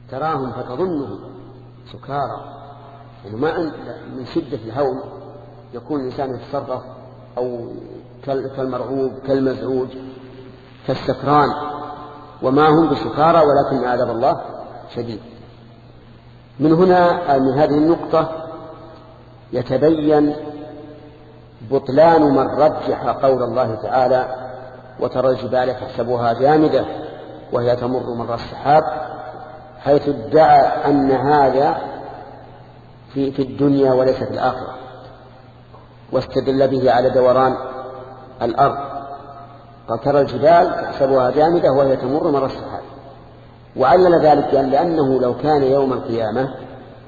تراهم فتظنهم سكارى، يعني ما من شدة الهول يكون الإنسان يتصرف أو كالمرعوب كالمزعوج كالسكران، وما هم بسكارى ولكن عذاب الله شديد. من هنا من هذه النقطة يتبين بطلان من رجح قول الله تعالى وترى الجبال تحسبها جامدة وهي تمر مر السحاب، حيث ادعى أن هذا في الدنيا وليس في الآخرة، واستدل به على دوران الأرض، فترى الجبال تحسبها جامدة وهي تمر مر السحاب، وعلل ذلك لأنه لو كان يوم القيامة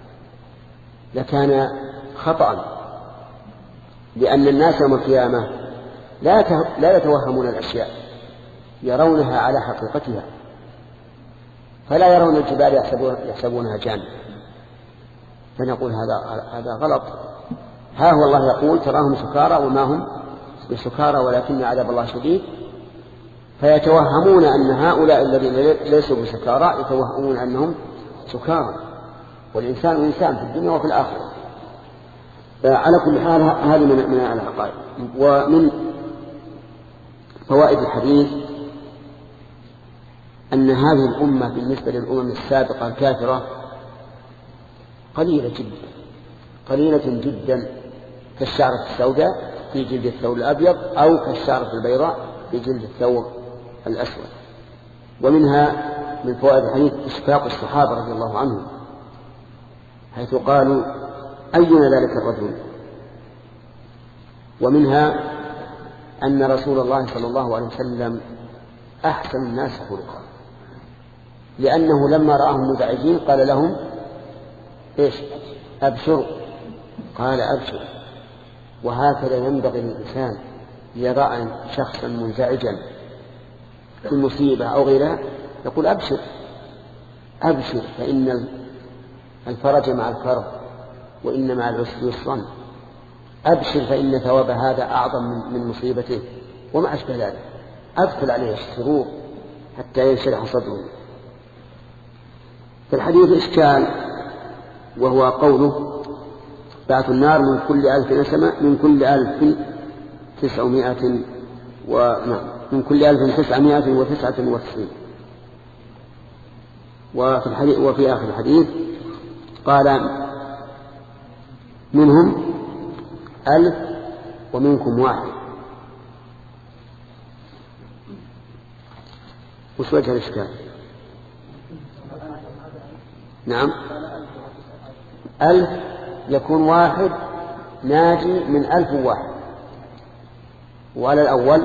لكان خطأ، لأن الناس يوم القيامة لا يتوهمون الأشياء، يرونها على حقيقتها، فلا يرون الجبال يحسبونها جامدة، فنقول هذا غلط. ها هو الله يقول تراهم سكارى وما هم بسكارى ولكن عذاب الله شديد، فيتوهمون أن هؤلاء الذين ليسوا بسكارى يتوهمون أنهم سكارى، والإنسان إنسان في الدنيا وفي الآخرة. على كل حال هذه من العقائد. ومن فوائد الحديث أن هذه الأمة بالنسبة للأمم السابقة الكافرة قليلة جدا كالشعرة السوداء في جلد الثور الأبيض أو كالشعرة البيضاء في جلد الثور الأسود. ومنها من فوائد الحديث إشفاق الصحابة رضي الله عنهم، حيث قالوا أينا ذلك الرجل. ومنها أن رسول الله صلى الله عليه وسلم أحسن الناس خلقا، لأنه لما رآهم مزعجين قال لهم إيش؟ أبشروا. قال أبشر. وهكذا ينبغي للإنسان يرى شخصا منزعجا في مصيبة أو غيرها يقول أبشر أبشر، فإن الفرج مع الكرب وإن مع العسر يسرا، أبشر فإن ثواب هذا أعظم من مصيبته، وما أشبه ذلك. أدخل عليه السرور حتى ينشرح صدره. في الحديث إشكال، وهو قوله بعث النار من كل 1000 نسمة من كل 1999. وفي آخر الحديث قال منهم 1000 ومنكم 1. وش وجه الإشكال؟ نعم 1000 يكون 1 ناجي من 1001، وعلى الأول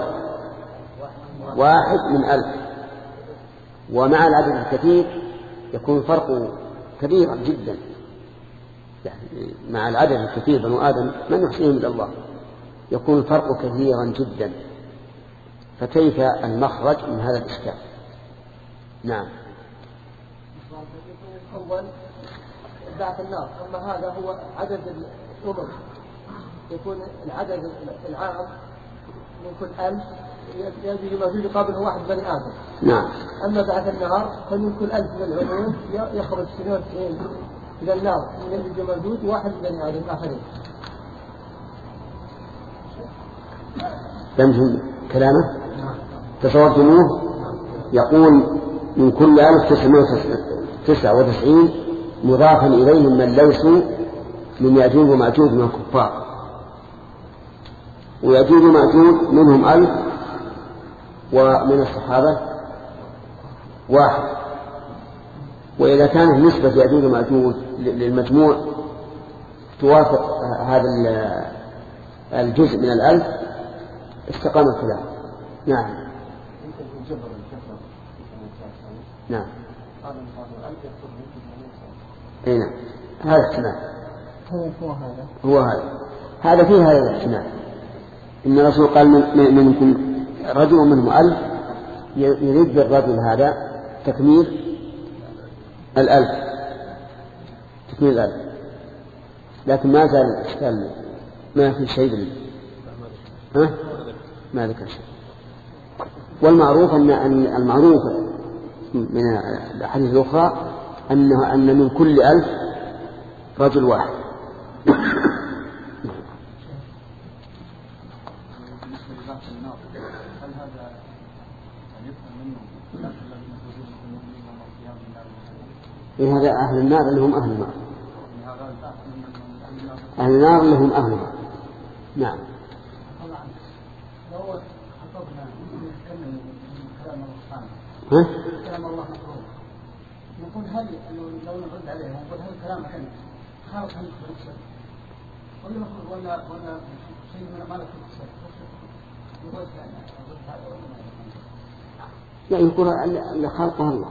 1 من 1000، ومع العدد الكثير يكون فرق كبير جدا، يعني مع العدد الكثير بنو آدم من يحصيهم إلا الله، يكون الفرق كثيرا جدا، فكيف المخرج من هذا الإشكال؟ نعم. أول بعث النار، أما هذا هو عدد الأمم، يكون العدد العام من كل 1000 يجي موجود قابله 1 بني آدم. نعم. أما بعث النار فمن كل 1000 من العموم يخرج 92 إلى النار من يجي موجود 1 بني آدم آخرين. فهمتم كلامه؟ تصورتموه؟ يقول من كل 1999 مضافا إليهم من ليسوا من يأجوج ومأجوج من الكفار، ويأجوج ومأجوج منهم 1000 ومن الصحابة 1. وإذا كانت نسبة يأجوج ومأجوج للمجموع توافق هذا الجزء من 1000 استقام الكلام. نعم. نعم. اي نعم، هذا احتمال. هو هذا فيه هذا الاحتمال. إن الرسول قال منكم رجل منهم 1000، يريد بالرجل هذا تكميل 1000، تكميل 1000، لكن ما زال الإشكال ما في شيء ما ذكر شيء. والمعروف أن المعروف من الأحاديث الأخرى أن من كل 1000 رجل واحد. هذا أهل النار اللي هم أهل النار، أهل النار اللي هم أهلها. نعم. ها؟ كلام الله مفروض. نقول هل لو نرد عليه نقول هل كلام كان خالق هل يكسر ولا مفروض ولا شيء من ما له يكسر؟ يعني يقول اللي خلقه الله،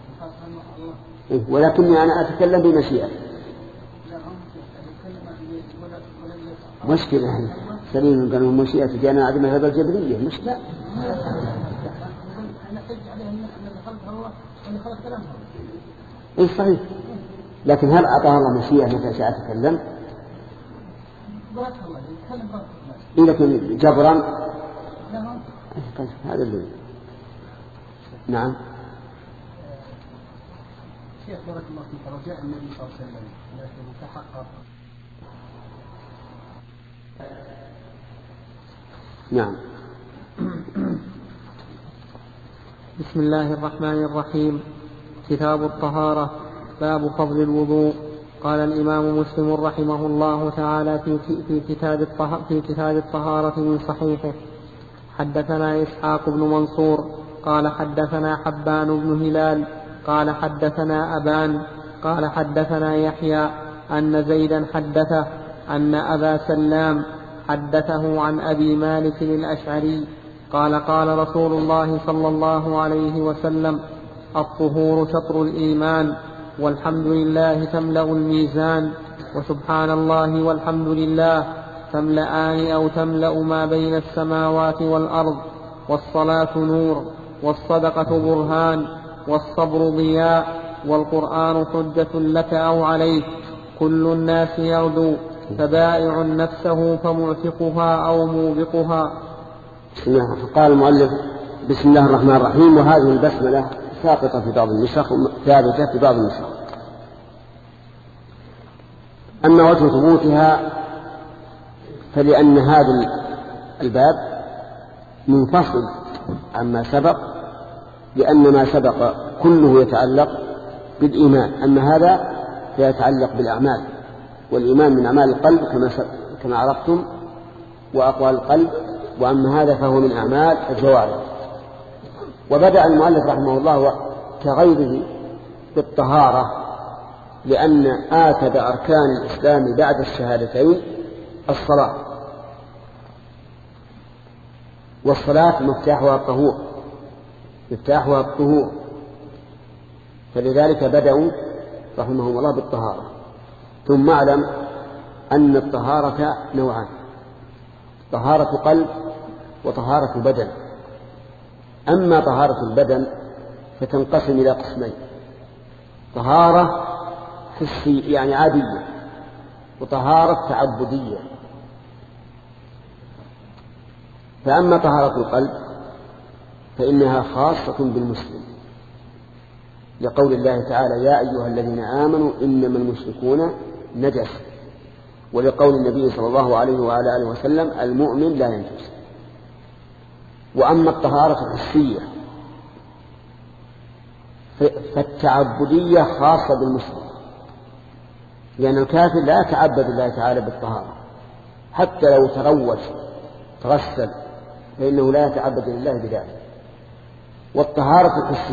ولكني أنا أتكلم بمشيئة. مشكلة هي سليم قالوا مشيئة جاءنا عدم هذا الجبرية مشكلة. إيه صحيح، لكن هل أعطاها الله مشيئة متى شاء تكلم؟ إيه لكن جبرا طيب هذا اللي نعم. شيخ بارك الله فيك، رجاء النبي صلى الله عليه وسلم لكن تحقق. نعم. بسم الله الرحمن الرحيم. كتاب الطهارة. باب فضل الوضوء. قال الإمام مسلم رحمه الله تعالى في كتاب الطهارة من صحيحه: حدثنا إسحاق بن منصور قال حدثنا حبان بن هلال قال حدثنا أبان قال حدثنا يحيى أن زيدا حدثه أن أبا سلام حدثه عن أبي مالك الأشعري قال قال رسول الله صلى الله عليه وسلم: الطهور شطر الإيمان، والحمد لله تملأ الميزان، وسبحان الله والحمد لله تملأان أو تملأ ما بين السماوات والأرض، والصلاة نور، والصدقة برهان، والصبر ضياء، والقرآن حجة لك أو عليك، كل الناس يغدو فبائع نفسه فمعتقها أو موبقها. قال المؤلف: بسم الله الرحمن الرحيم. وهذه البسملة ساقطة في بعض النسخ ثابتة في بعض النسخ. أما وجه ثبوتها فلأن هذا الباب منفصل عما سبق، لأن ما سبق كله يتعلق بالإيمان، أما هذا فيتعلق بالأعمال، والإيمان من أعمال القلب كما عرفتم وأقوال القلب، وأما هذا فهو من أعمال الجوارح. وبدأ المؤلف رحمه الله كغيره بالطهارة، لأن آكد أركان الإسلام بعد الشهادتين الصلاة، والصلاة مفتاحها الطهور، فلذلك بدأوا رحمهم الله بالطهارة. ثم اعلم أن الطهارة نوعان: طهارة قلب وطهارة بدن. أما طهارة البدن فتنقسم إلى قسمين: طهارة حسية يعني عادية، وطهارة تعبدية. فأما طهارة القلب فإنها خاصة بالمسلم، لقول الله تعالى: يا أيها الذين آمنوا إنما المشركون نجس، ولقول النبي صلى الله عليه وعلى آله وسلم: المؤمن لا ينجس. وأما الطهارة الحسية فالتعبدية خاصة بالمسلم، لأن الكافر لا يتعبد الله تعالى بالطهارة، حتى لو تغسل فإنه لا يتعبد لله بذلك. والطهارة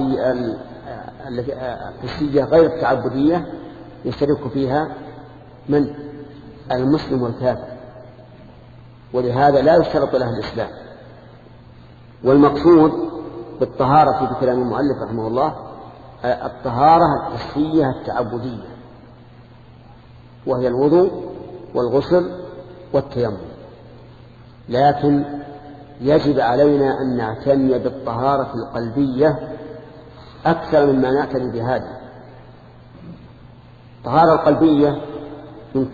الحسية غير التعبدية يشترك فيها من؟ المسلم والكافر، ولهذا لا يشترط له الإسلام. والمقصود بالطهارة في كلام المؤلف رحمه الله الطهارة الحسية التعبدية، وهي الوضوء والغسل والتيمم. لكن يجب علينا أن نعتني بالطهارة القلبية أكثر مما نعتني بهذه. الطهارة القلبية من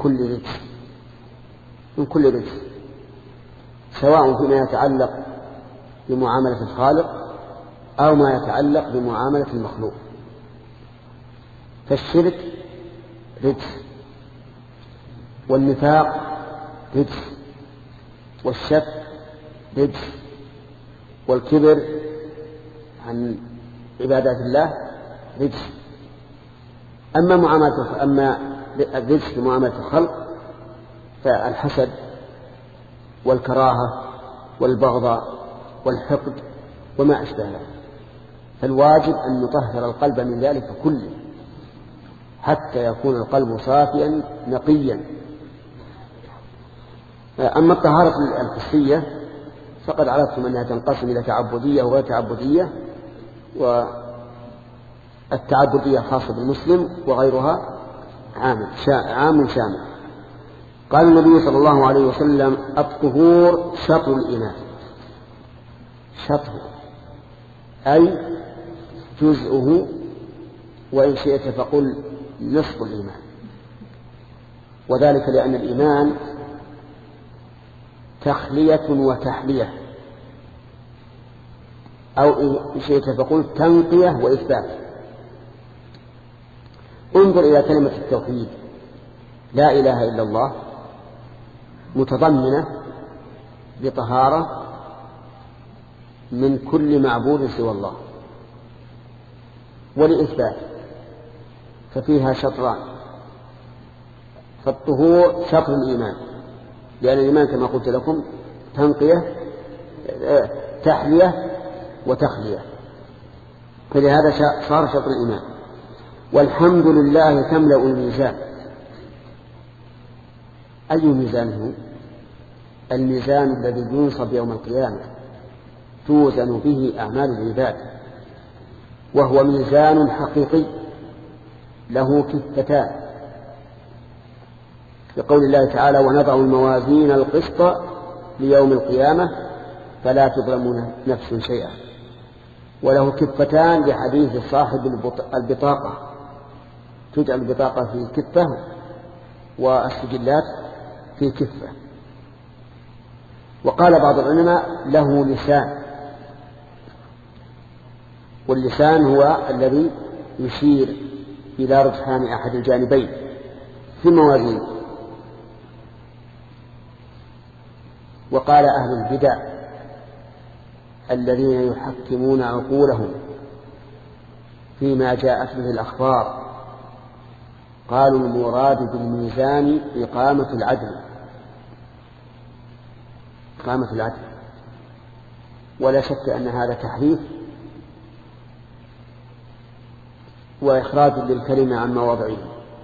كل رجس، سواء فيما يتعلق بمعاملة الخالق أو ما يتعلق بمعاملة المخلوق. فالشرك رجس، والنفاق رجس، والشك رجس، والكبر عن عبادات الله رجس. أما الرجس في معاملة الخلق فالحسد والكراهة والبغضاء والحقد وما أشبه ذلك. فالواجب أن نطهر القلب من ذلك كله حتى يكون القلب صافيا نقيا. أما الطهارة الحسية فقد عرفتم أنها تنقسم إلى تعبدية وغير تعبدية، والتعبدية خاصة بالمسلم وغيرها عام شامل. قال النبي صلى الله عليه وسلم: الطهور شطر الإيمان. شطر أي جزءه، وإن شئت فقل نصف الإيمان، وذلك لأن الإيمان تخلية وتحلية، أو إن شئت فقل تنقية وإثبات. انظر إلى كلمة التوحيد، لا إله إلا الله، متضمنة بطهارة من كل معبود سوى الله، ولإثبات ففيها شطران. فالطهور شطر الإيمان، لأن الإيمان كما قلت لكم تنقية تحلية وتخلية، فلهذا صار شطر الإيمان. والحمد لله تملأ الميزان. أي ميزان هو؟ الميزان الذي ينصب يوم القيامة توزن به أعمال العباد، وهو ميزان حقيقي له كفتان، لقول الله تعالى: ونضع الموازين القسط ليوم القيامة فلا تظلم نفس شيئا. وله كفتان لحديث صاحب البطاقة، تجعل البطاقة في كفة والسجلات في كفة. وقال بعض العلماء: له لسان، واللسان هو الذي يشير إلى رجحان أحد الجانبين في الموازين. وقال أهل البدع الذين يحكمون عقولهم فيما جاءت به الأخبار، قالوا: المراد بالميزان إقامة العدل. إقامة العدل، ولا شك أن هذا تحريف وإخراج للكلمة عن مواضعه،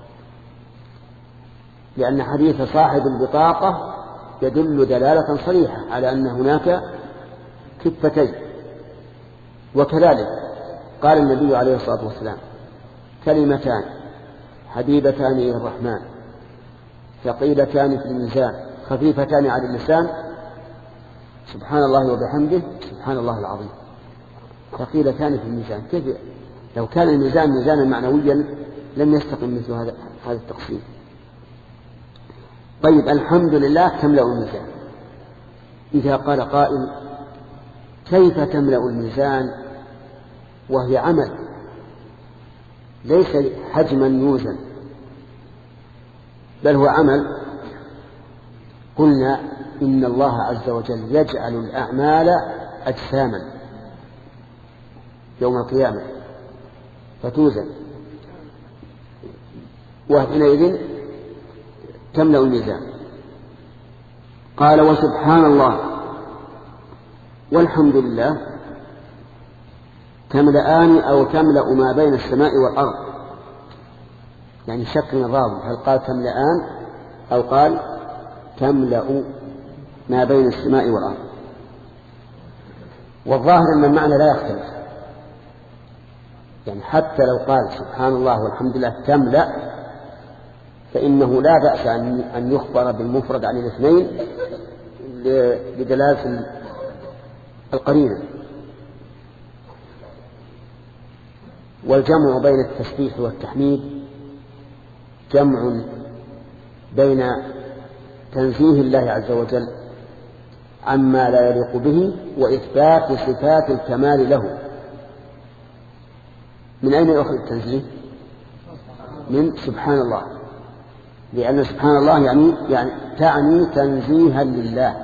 لأن حديث صاحب البطاقة يدل دلالة صريحة على أن هناك كفتين. وكذلك قال النبي عليه الصلاة والسلام: كلمتان حبيبتان إلى الرحمن ثقيلتان في الميزان خفيفتان على اللسان سبحان الله وبحمده سبحان الله العظيم. ثقيلتان في الميزان، كيف لو كان الميزان ميزانا معنويا لم يستقم مثل هذا التقسيم. طيب، الحمد لله تملأ الميزان. إذا قال قائل: كيف تملأ الميزان وهي عمل ليس حجما يوزن بل هو عمل؟ قلنا: إن الله عز وجل يجعل الأعمال أجساما يوم القيامة فتوزن، وحينئذ تملأ الميزان. قال: وسبحان الله والحمد لله تملأان أو تملأ ما بين السماء والأرض. يعني شك من الراوي، هل قال تملأان أو قال تملأ ما بين السماء والأرض؟ والظاهر أن المعنى لا يختلف، يعني حتى لو قال سبحان الله والحمد لله تملأ فإنه لا بأس أن يخبر بالمفرد عن الاثنين لدلالة القرينة. والجمع بين التسبيح والتحميد جمع بين تنزيه الله عز وجل عما لا يليق به وإثبات صفات الكمال له. من أين يأخذ التنزيه؟ من سبحان الله، لأن سبحان الله يعني تعني تنزيها لله.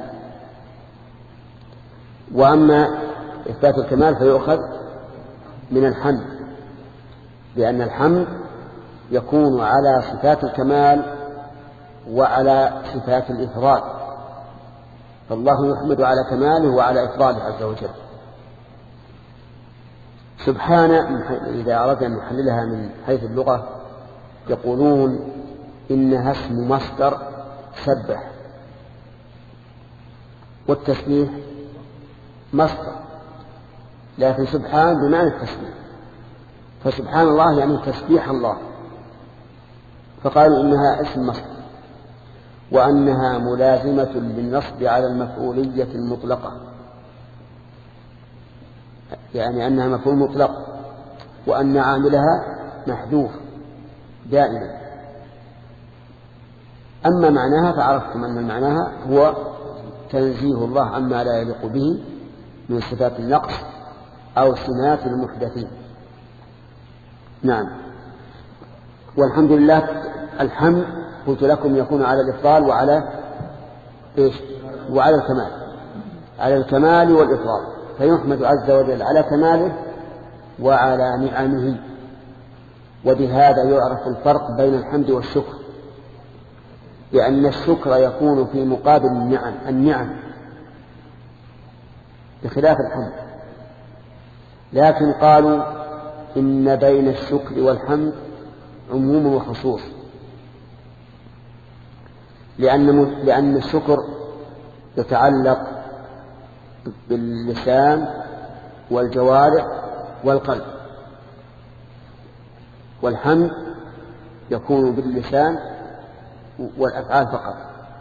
وأما إثبات الكمال فيؤخذ من الحمد، لأن الحمد يكون على صفات الكمال وعلى صفات الإفراد، فالله يحمد على كماله وعلى إفراده عز وجل. سبحان إذا أردنا أن نحللها من حيث اللغة يقولون إنها اسم مصدر سبح، والتسبيح مصدر، لكن سبحان بمعنى التسبيح، فسبحان الله يعني تسبيح الله، فقالوا إنها اسم مصدر، وأنها ملازمة للنصب على المفعولية المطلقة، يعني أنها مفعول مطلق، وأن عاملها محذوف دائما. أما معناها فعرفتم أن معناها هو تنزيه الله عما لا يليق به من صفات النقص أو سمات المحدثين. نعم. والحمد لله، الحمد قلت لكم يكون على الإفضال وعلى إيش؟ وعلى الكمال، على الكمال والإفضال، فيحمد عز وجل على كماله وعلى نعمه. وبهذا يعرف الفرق بين الحمد والشكر، لأن الشكر يكون في مقابل النعم بخلاف الحمد. لكن قالوا إن بين الشكر والحمد عموم وخصوص، لأن الشكر يتعلق باللسان والجوارح والقلب، والحمد يكون باللسان والأفعال فقط.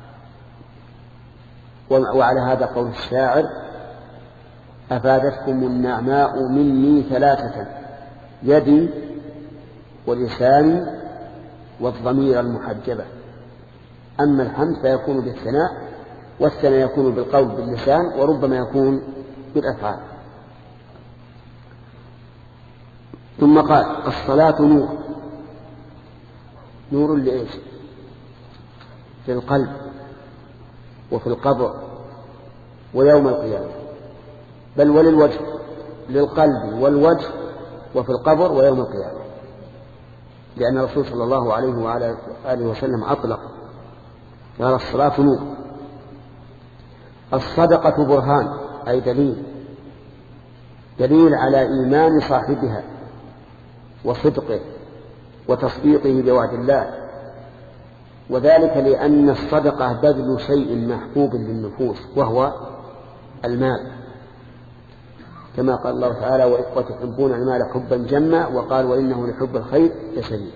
وعلى هذا قول الشاعر: أفادتكم النعماء مني ثلاثة، يدي ولساني والضمير المحجبة. أما الحمد فيكون بالثناء، والثناء يكون بالقول باللسان، وربما يكون بالأفعال. ثم قال: الصلاة نور. نور لإيش؟ في القلب وفي القبر ويوم القيامة، بل وللوجه، للقلب والوجه وفي القبر ويوم القيامة، لأن الرسول صلى الله عليه وعلى آله وسلم أطلق قال: الصلاة نور. الصدقة برهان، أي دليل على إيمان صاحبها وصدقه وتصديقه بوعد الله، وذلك لأن الصدقة بذل شيء محبوب للنفوس وهو المال، كما قال الله تعالى: وتحبون المال حبا جما، وقال: وإنه لحب الخير لشديد.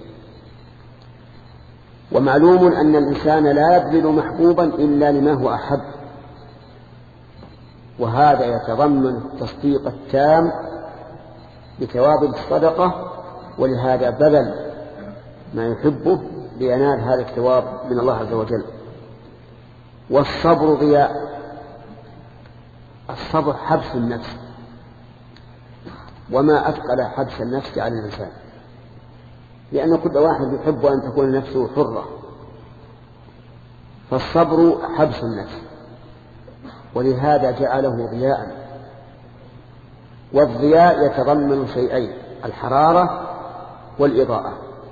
ومعلوم أن الإنسان لا يبذل محبوبا إلا لما هو أحب، وهذا يتضمن التصديق التام بثواب الصدقة، ولهذا بذل ما يحبه لينال هذا الثواب من الله عز وجل. والصبر ضياء. الصبر حبس النفس، وما أثقل حبس النفس على الإنسان، لأن كل واحد يحب أن تكون نفسه حرة، فالصبر حبس النفس، ولهذا جعله ضياء. والضياء يتضمن شيئين: الحرارة والإضاءة،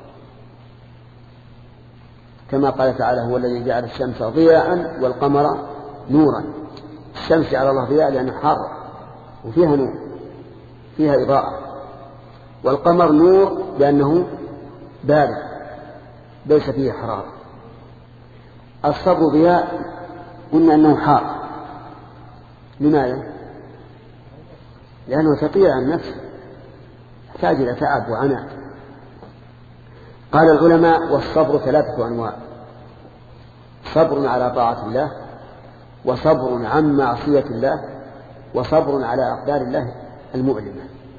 كما قال تعالى: هو الذي جعل الشمس ضياء والقمر نورا. الشمس على الله ضياء لأنها حارة وفيها نور، فيها إضاءة، والقمر نور لأنه بارد ليس فيه حرارة. الصبر ضياء قلنا أنه حار. لماذا؟ لأنه ثقيل عن النفس، يحتاج إلى تعب وعناء. قال العلماء: والصبر 3 أنواع: صبر على طاعة الله، وصبر عن معصية الله، وصبر على أقدار الله المؤلمة.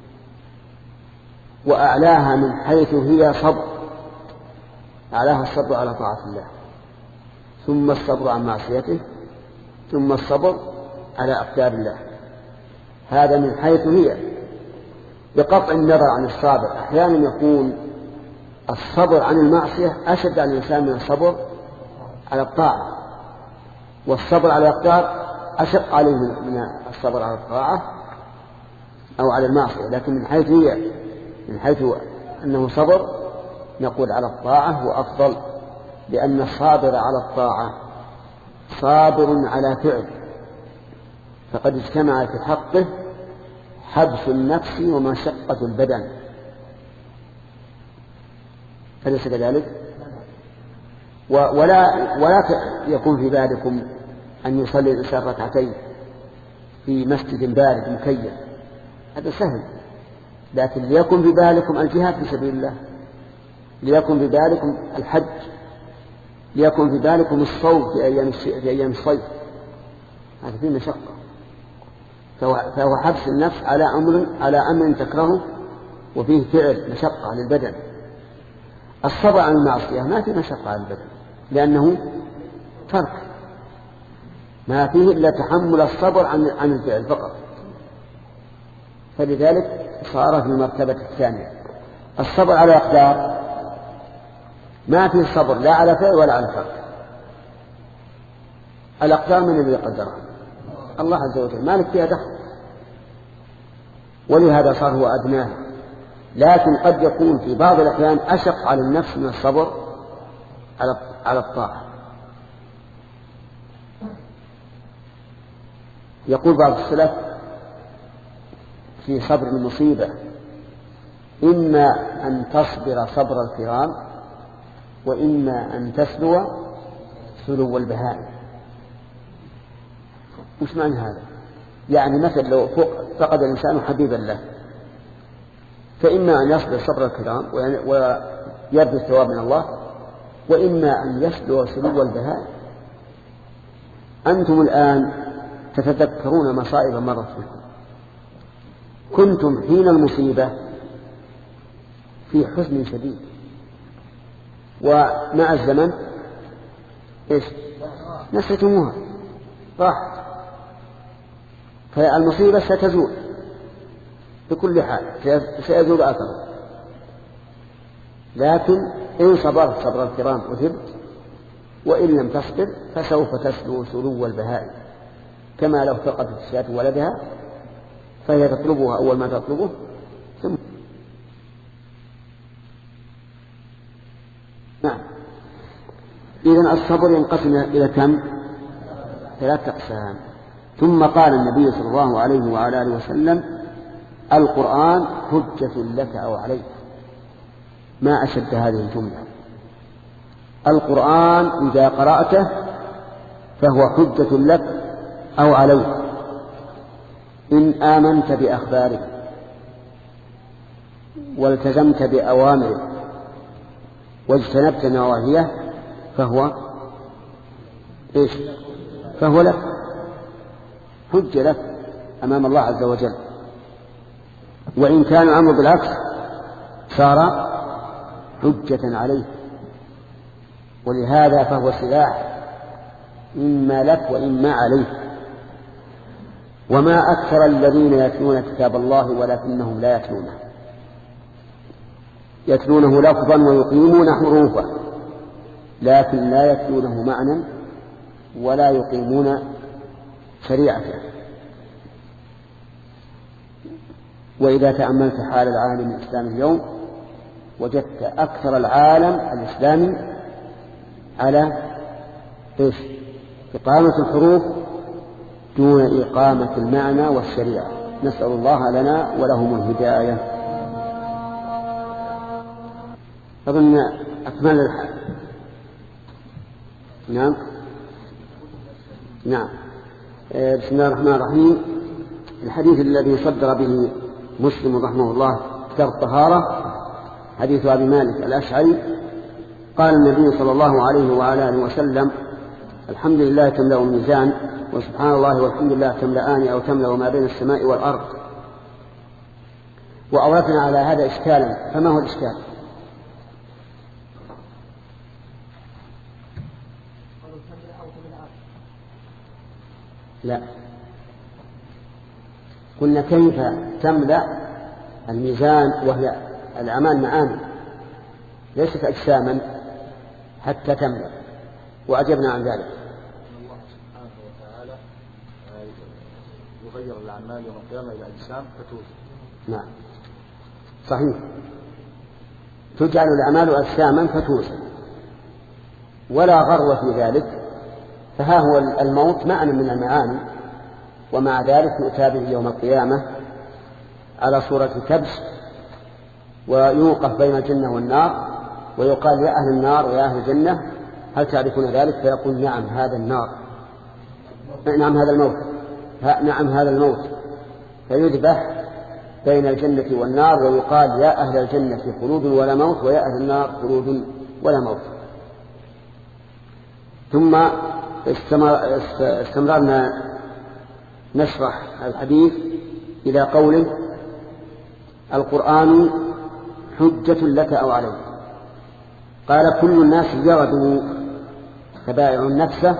وأعلاها من حيث هي صبر، أعلاها الصبر على طاعة الله، ثم الصبر عن معصيته، ثم الصبر على أقدار الله. هذا من حيث هي، بقطع النظر عن الصابر. أحيانا يكون الصبر عن المعصية أشد على الإنسان من الصبر على الطاعة، والصبر على الأقدار أشق عليه من الصبر على الطاعة أو على المعصية. لكن من حيث أنه صبر نقول على الطاعة هو أفضل، لأن الصابر على الطاعة صابر على فعل، فقد اجتمع في حقه حبس النفس ومشقة البدن، أليس كذلك؟ ولا يكون في بالكم أن يصلي الإنسان ركعتين في مسجد بارد مكيف، هذا سهل، لكن ليكن في بالكم الجهاد في سبيل الله، ليكن في بالكم الحج، ليكن في بالكم الصوم في أيام الصيف، هذا فيه مشقة. فهو حبس النفس على أمر تكرهه وفيه فعل مشقة للبدن. الصبر عن المعصية ما فيه مشقة على البدن، لأنه ترك، ما فيه إلا تحمل الصبر عن الفعل فقط، فلذلك صار في المرتبة الثانية. الصبر على الأقدار ما فيه صبر لا على فعل ولا على ترك. الأقدار من الذي قدرها؟ الله عز وجل، مالك فيها دخل، ولهذا صار هو أدناه. لكن قد يكون في بعض الأحيان أشق على النفس من الصبر على الطاعة. يقول بعض السلف في صبر المصيبة: إما أن تصبر صبر الكرام، وإما أن تسلو سلو البهائم. وش معنى هذا؟ يعني مثل لو فقد الإنسان حبيبا له، فإما أن يصبر صبر الكرام ويرجو الثواب من الله، وإما أن يسلو سلو البهائم. أنتم الآن تتذكرون مصائب مرت بكم، كنتم حين المصيبة في حزن شديد، ومع الزمن نسيتموها، راح. فالمصيبة ستزول بكل حال، سيزول أثره. لكن إن صبرت صبر الكرام أثبت، وإن لم تصبر فسوف تسلو سلو البهائم، كما لو فقدت الشاة ولدها فهي تطلبها أول ما تطلبه ثم. نعم. إذن الصبر ينقسم إلى كم؟ 3 أقسام. ثم قال النبي صلى الله عليه وعلى آله وسلم: القرآن حجة لك أو عليك. ما أشد هذه الجملة. القرآن إذا قرأته فهو حجة لك أو عليك، إن آمنت بأخباره والتزمت بأوامره واجتنبت نواهيه فهو لك، حجة لك أمام الله عز وجل. وإن كان الأمر بالعكس صار حجة عليه. ولهذا فهو سلاح إما لك وإما عليك. وما أكثر الذين يتلون كتاب الله ولكنهم لا يتلونه، يتلونه لفظا ويقيمون حروفه، لكن لا يتلونه معنى ولا يقيمون شريعته. وإذا تأملت حال العالم الإسلامي اليوم وجدت أكثر العالم الإسلامي على إقامة الحروف دون إقامة المعنى والشريعة. نسأل الله لنا ولهم الهداية. أظن أكمل الحال. نعم. بسم الله الرحمن الرحيم. الحديث الذي صدر به مسلم رحمه الله كتاب الطهارة حديث أبي مالك الأشعري قال النبي صلى الله عليه وعلى آله وسلم: الحمد لله تملأ الميزان، وسبحان الله والحمد لله تملأان أو تملأ ما بين السماء والأرض. وأوردنا على هذا إشكالا، فما هو الإشكال؟ لا، قلنا كيف تملأ الميزان وهي الأعمال معاني، ليست أجساما حتى تملأ، وأجبنا عن ذلك. الله سبحانه وتعالى يغير الأعمال يوم القيامة إلى أجسام فتوزن. نعم صحيح، تجعل الأعمال أجساما فتوزن، ولا غرو في ذلك، فها هو الموت معنى من المعاني، ومع ذلك يؤتى به يوم القيامة على صورة كبش، ويوقف بين الجنة والنار، ويقال يا أهل النار ويا أهل الجنة هل تعرفون ذلك؟ فيقول نعم هذا النار، نعم هذا الموت، نعم هذا الموت، فيذبح بين الجنة والنار، ويقال يا أهل الجنة خلود ولا موت، ويا أهل النار خلود ولا موت. ثم استمرنا نشرح الحديث إلى قوله القرآن حجة لك أو عليك. قال كل الناس يغدو فبائع نفسه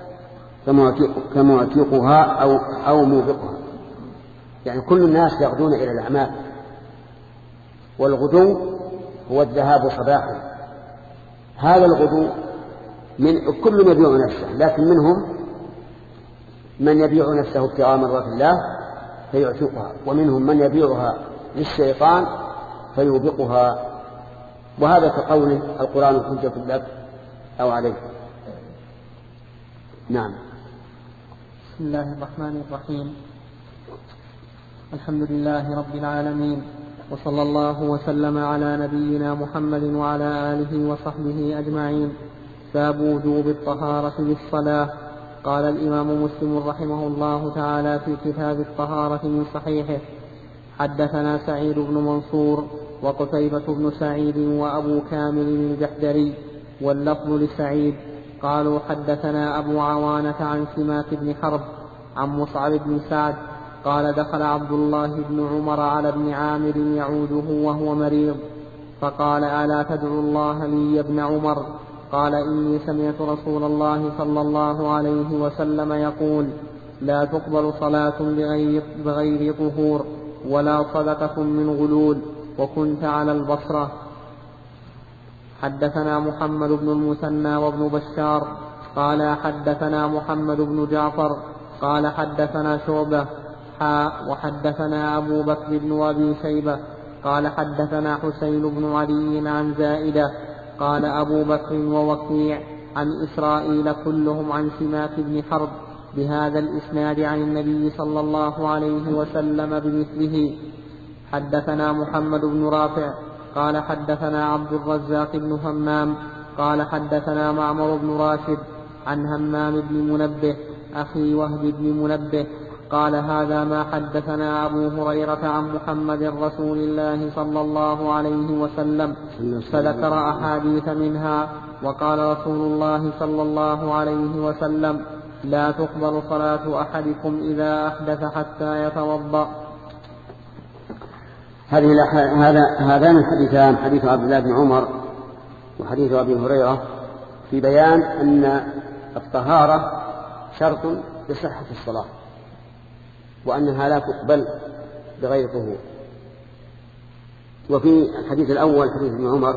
كمعتقها أو موبقها، يعني كل الناس يغدون إلى الأعمال، والغدو هو الذهاب صباحا. هذا الغدو من كل يبيع نفسه، لكن منهم من يبيع نفسه ابتغاء مرضات الله فيعتقها، ومنهم من يبيعها للشيطان فيوبقها، وهذا كقوله القرآن حجة لك أو عليك. نعم. بسم الله الرحمن الرحيم. الحمد لله رب العالمين، وصلى الله وسلم على نبينا محمد وعلى آله وصحبه أجمعين. باب وجوب الطهارة للصلاة. قال الإمام مسلم رحمه الله تعالى في كتاب الطهارة من صحيحه: حدثنا سعيد بن منصور وقتيبة بن سعيد وأبو كامل الجحدري، واللفظ لسعيد، قالوا حدثنا أبو عوانة عن سماك بن حرب عن مصعب بن سعد قال دخل عبد الله بن عمر على ابن عامر يعوده وهو مريض، فقال ألا تدعو الله لي يا ابن عمر؟ قال إني سمعت رسول الله صلى الله عليه وسلم يقول لا تقبل صلاة بغير طهور ولا صدقة من غلول، وكنت على البصرة. حدثنا محمد بن المثنى وابن بشار قال حدثنا محمد بن جعفر قال حدثنا شعبة وحدثنا أبو بكر بن أبي شيبة قال حدثنا حسين بن علي عن زائدة قال أبو بكر ووكيع عن إسرائيل كلهم عن سماك بن حرب بهذا الإسناد عن النبي صلى الله عليه وسلم بمثله. حدثنا محمد بن رافع قال حدثنا عبد الرزاق بن همام قال حدثنا معمر بن راشد عن همام بن منبه أخي وهب بن منبه قال هذا ما حدثنا أبو هريرة عن محمد رسول الله صلى الله عليه وسلم، فذكر أحاديث منها، وقال رسول الله صلى الله عليه وسلم لا تقبل صلاة أحدكم إذا أحدث حتى يتوضأ. هذان الحديثان، حديث عبد الله بن عمر وحديث أبي هريرة، في بيان أن الطهارة شرط لصحة الصلاة، وأنها لا تقبل بغير طهور. وفي الحديث الأول حديث ابن عمر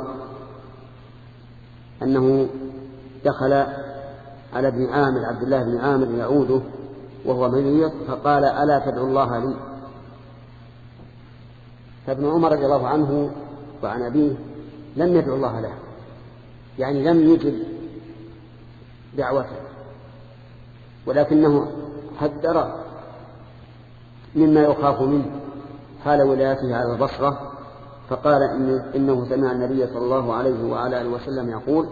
أنه دخل على ابن عامر عبد الله بن عامر يعوده وهو مريض، فقال ألا تدعو الله لي؟ فابن عمر رضي الله عنه وعن أبيه لم يدعو الله له، يعني لم يجب دعوته، ولكنه حذر مما يخاف منه حال ولايته على البصرة، فقال إنه سمع النبي صلى الله عليه وعلى آله وسلم يقول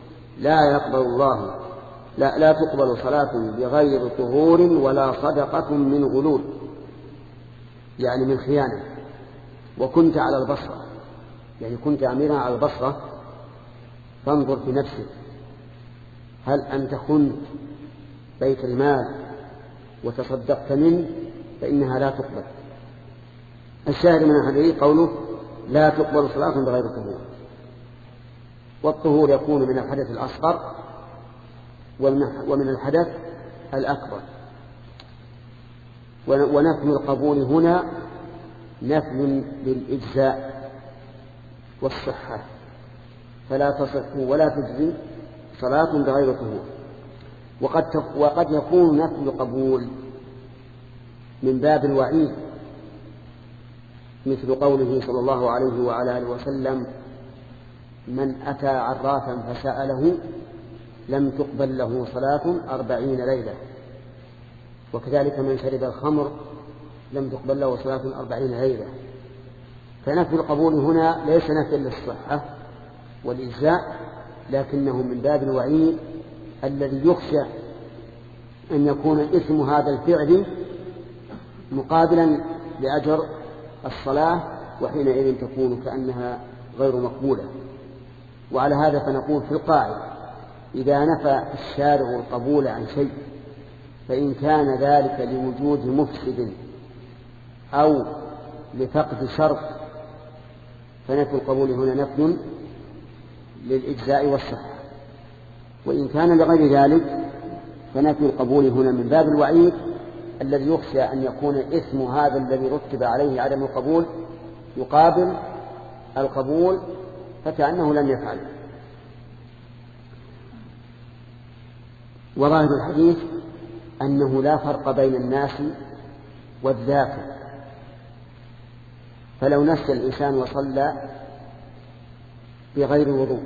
لا تقبل صلاة بغير طهور ولا صدقة من غلول، يعني من خيانة. وكنت على البصرة، يعني كنت أميرا على البصرة، فانظر في نفسك هل أنت خنت بيت المال وتصدقت منه؟ فإنها لا تقبل. الشاهد من الحديث قوله لا تقبل صلاة بغير طهور، والطهور يكون من الحدث الأصغر ومن الحدث الأكبر. ونفي القبول هنا نفي للإجزاء والصحة، فلا تصح ولا تجزي صلاة بغير طهور. وقد يكون نفي القبول من باب الوعيد، مثل قوله صلى الله عليه وعلى آله وسلم: من أتى عرافا فسأله لم تقبل له صلاة 40 ليلة. وكذلك من شرب الخمر لم تقبل له صلاة 40 ليلة. فنفي القبول هنا ليس نفي للصحة والإجزاء، لكنه من باب الوعيد الذي يخشى أن يكون اسم هذا الفعل مقابلا لأجر الصلاة، وحينئذ تكون كأنها غير مقبولة. وعلى هذا فنقول في القاعدة: إذا نفى الشارع القبول عن شيء فإن كان ذلك لوجود مفسد أو لفقد شرط فنفي القبول هنا نفي للإجزاء والصحة. وإن كان لغير ذلك فنفي القبول هنا من باب الوعيد الذي يخشى أن يكون اسم هذا الذي رتب عليه عدم القبول يقابل القبول فكأنه لم يفعل. وظاهر الحديث أنه لا فرق بين الناس والذاكر، فلو نسي الإنسان وصلى بغير وضوء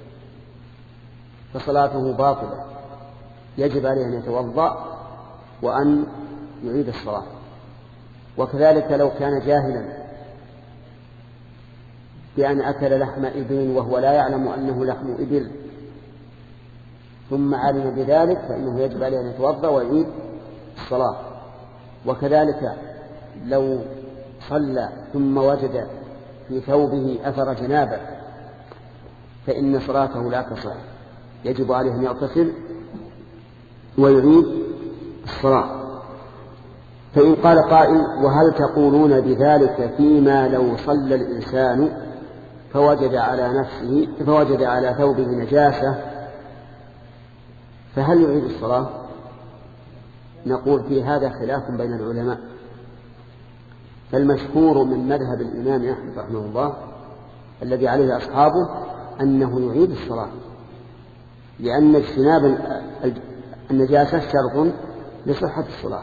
فصلاته باطلة، يجب عليه أن يتوضأ وأن يعيد الصلاة. وكذلك لو كان جاهلا بأن أكل لحم إبل وهو لا يعلم أنه لحم إبل ثم علم بذلك فإنه يجب عليه أن يتوضأ ويعيد الصلاة. وكذلك لو صلى ثم وجد في ثوبه أثر جنابة فإن صلاته لا تصح، يجب عليه أن يغتسل ويعيد الصلاة. فإن قال قائل: وهل تقولون بذلك فيما لو صلى الإنسان فوجد على ثوبه نجاسة فهل يعيد الصلاة؟ نقول في هذا خلاف بين العلماء. فالمشهور من مذهب الإمام أحمد رحمه الله الذي عليه أصحابه أنه يعيد الصلاة، لأن اجتناب النجاسة شرط لصحة الصلاة.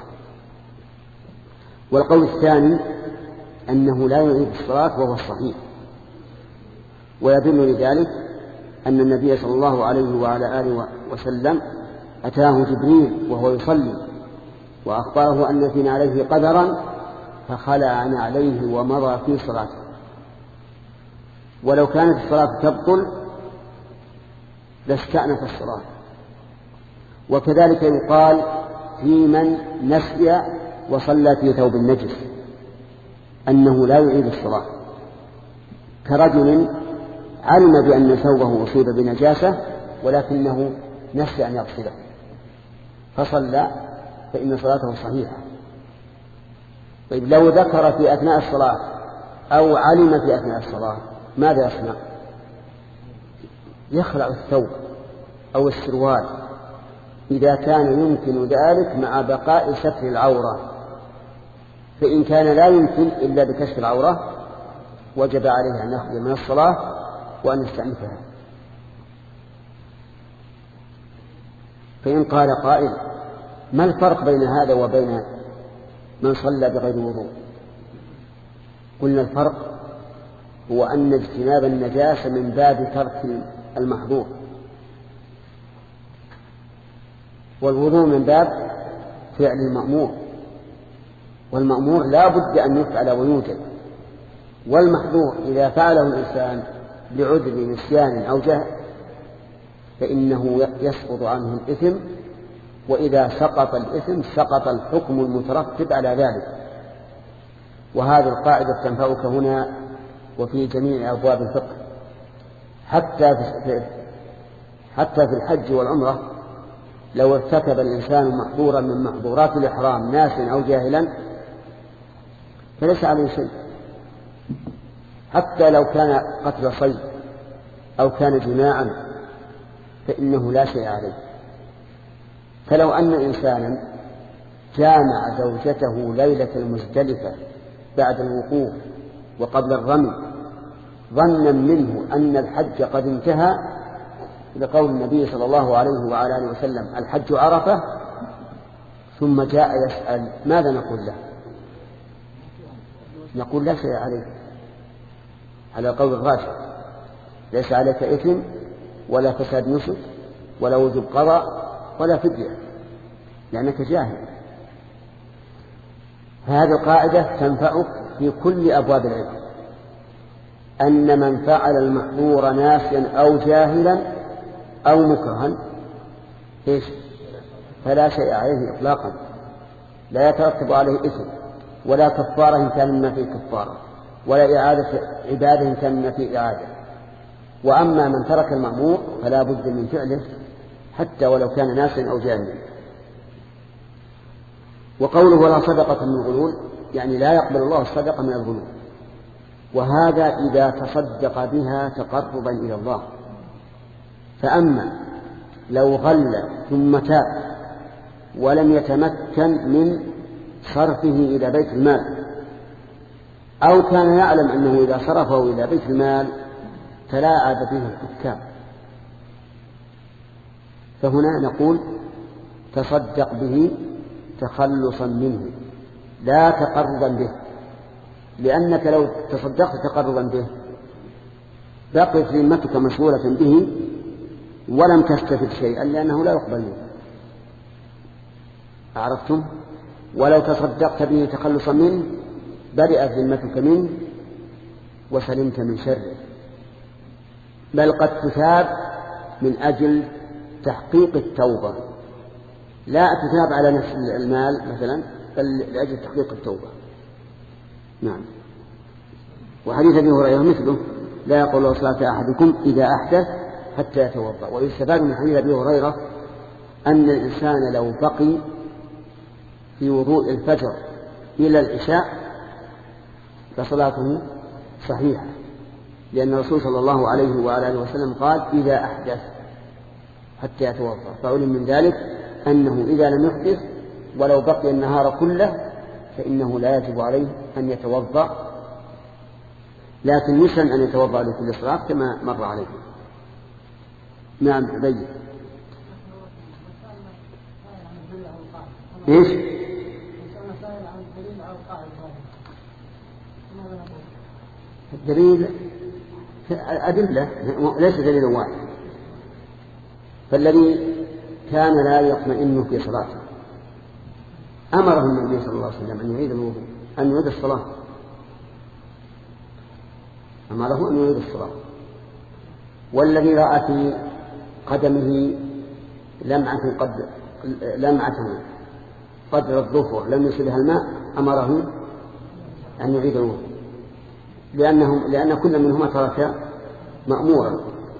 والقول الثاني أنه لا يعيد الصلاة وهو الصحيح، ويدل لذلك أن النبي صلى الله عليه وعلى آله وسلم أتاه جبريل وهو يصلي وأخبره أن في عليه قدرا فخلع عليه ومضى في صلاته. ولو كانت الصلاة تبطل لاستأنف الصلاة. وكذلك يقال في من نسي وصلى في ثوب النجس أنه لا يعيد الصلاة، كرجل علم بأن ثوبه أصيب بنجاسة ولكنه نسي أن يغسله فصلى فإن صلاته صحيحة. طيب لو ذكر في أثناء الصلاة أو علم في أثناء الصلاة ماذا يصنع؟ يخلع الثوب أو السروال إذا كان يمكن ذلك مع بقاء ستر العورة. فإن كان لا يمكن إلا بكشف العورة وجب عليه أن يخرج من الصلاة وأن يستأنفها. فإن قال قائل: ما الفرق بين هذا وبين من صلى بغير وضوء؟ قلنا الفرق هو أن اجتناب النجاسة من باب ترك المحظور، والوضوء من باب فعل المأمور، والمأمور لا بد أن يفعل ويوجد، والمحظور إذا فعله الإنسان لعذر نسيان أو جهل فإنه يسقط عنه الإثم، وإذا سقط الإثم سقط الحكم المترتب على ذلك. وهذه القاعدة تنفعك هنا وفي جميع أبواب الفقه، حتى في الحج والعمرة لو ارتكب الإنسان محظورا من محظورات الإحرام ناسا أو جاهلا فليس عليه شيء، حتى لو كان قتل صيد أو كان جماعا فإنه لا شيء عليه. فلو أن إنسانا جامع زوجته ليلة المزدلفة بعد الوقوف وقبل الرمي ظنا منه أن الحج قد انتهى، لقول النبي صلى الله عليه وعلى آله وسلم الحج عرفة، ثم جاء يسأل ماذا نقول له؟ نقول لا شيء عليه على القول الراجح، ليس عليك إثم ولا فساد نسك ولا وجوب قضاء ولا فدية لأنك جاهل. هذه القاعدة تنفعك في كل أبواب العلم، أن من فعل المحظور ناسيا أو جاهلا أو مكرها فلا شيء عليه إطلاقا، لا يترتب عليه إثم ولا كفارة إن كان مما فيه كفارة ولا إعادة عبادة إن كان مما فيه إعادة. وأما من ترك المأمور فلا بد من فعله حتى ولو كان ناسيا أو جاهلا. وقوله ولا صدقة من غلول يعني لا يقبل الله الصدقة من الغلول، وهذا إذا تصدق بها تقربا إلى الله. فأما لو غل ثم تاب ولم يتمكن من صرفه إلى بيت المال، أو كان يعلم أنه إذا صرفه إلى بيت المال تلاعب به الحكام، فهنا نقول تصدق به تخلصا منه لا تقربا به، لأنك لو تصدقت تقربا به بقيت ذمتك مشغولة به ولم تستفد شيئا لأنه لا يقبل منه. عرفتم؟ ولو تصدقت به تخلصا منه برئت ذمتك منه وسلمت من شره، بل قد تثاب من أجل تحقيق التوبة، لا تثاب على نفس المال مثلا بل لأجل تحقيق التوبة. نعم. وحديث أبي هريرة مثله لا يقول الله صلاة أحدكم إذا أحدث حتى يتوضأ. ويستفاد من حديث أبي هريرة أن الإنسان لو بقي في وضوء الفجر إلى العشاء فصلاته صحيحة، لأن الرسول صلى الله عليه وآله وسلم قال إذا أحدث حتى يتوضأ، فعلم من ذلك أنه إذا لم يحدث ولو بقي النهار كله فإنه لا يجب عليه أن يتوضأ، لكن يسن أن يتوضأ لكل صلاة كما مر عليه. نعم. أبي إيش؟ الدليل أدلة ليس دليل واحد. فالذي كان لا يطمئن في صلاته أمره النبي صلى الله عليه وسلم أن يعيد الوضوء، أن يعيد الصلاة، أمره أن يعيد الصلاة. والذي رأى في قدمه لمعة قدر الظفر لم يصلها الماء أمره أن يعيد الوضوء، لأن كل منهما ترك مأمورا.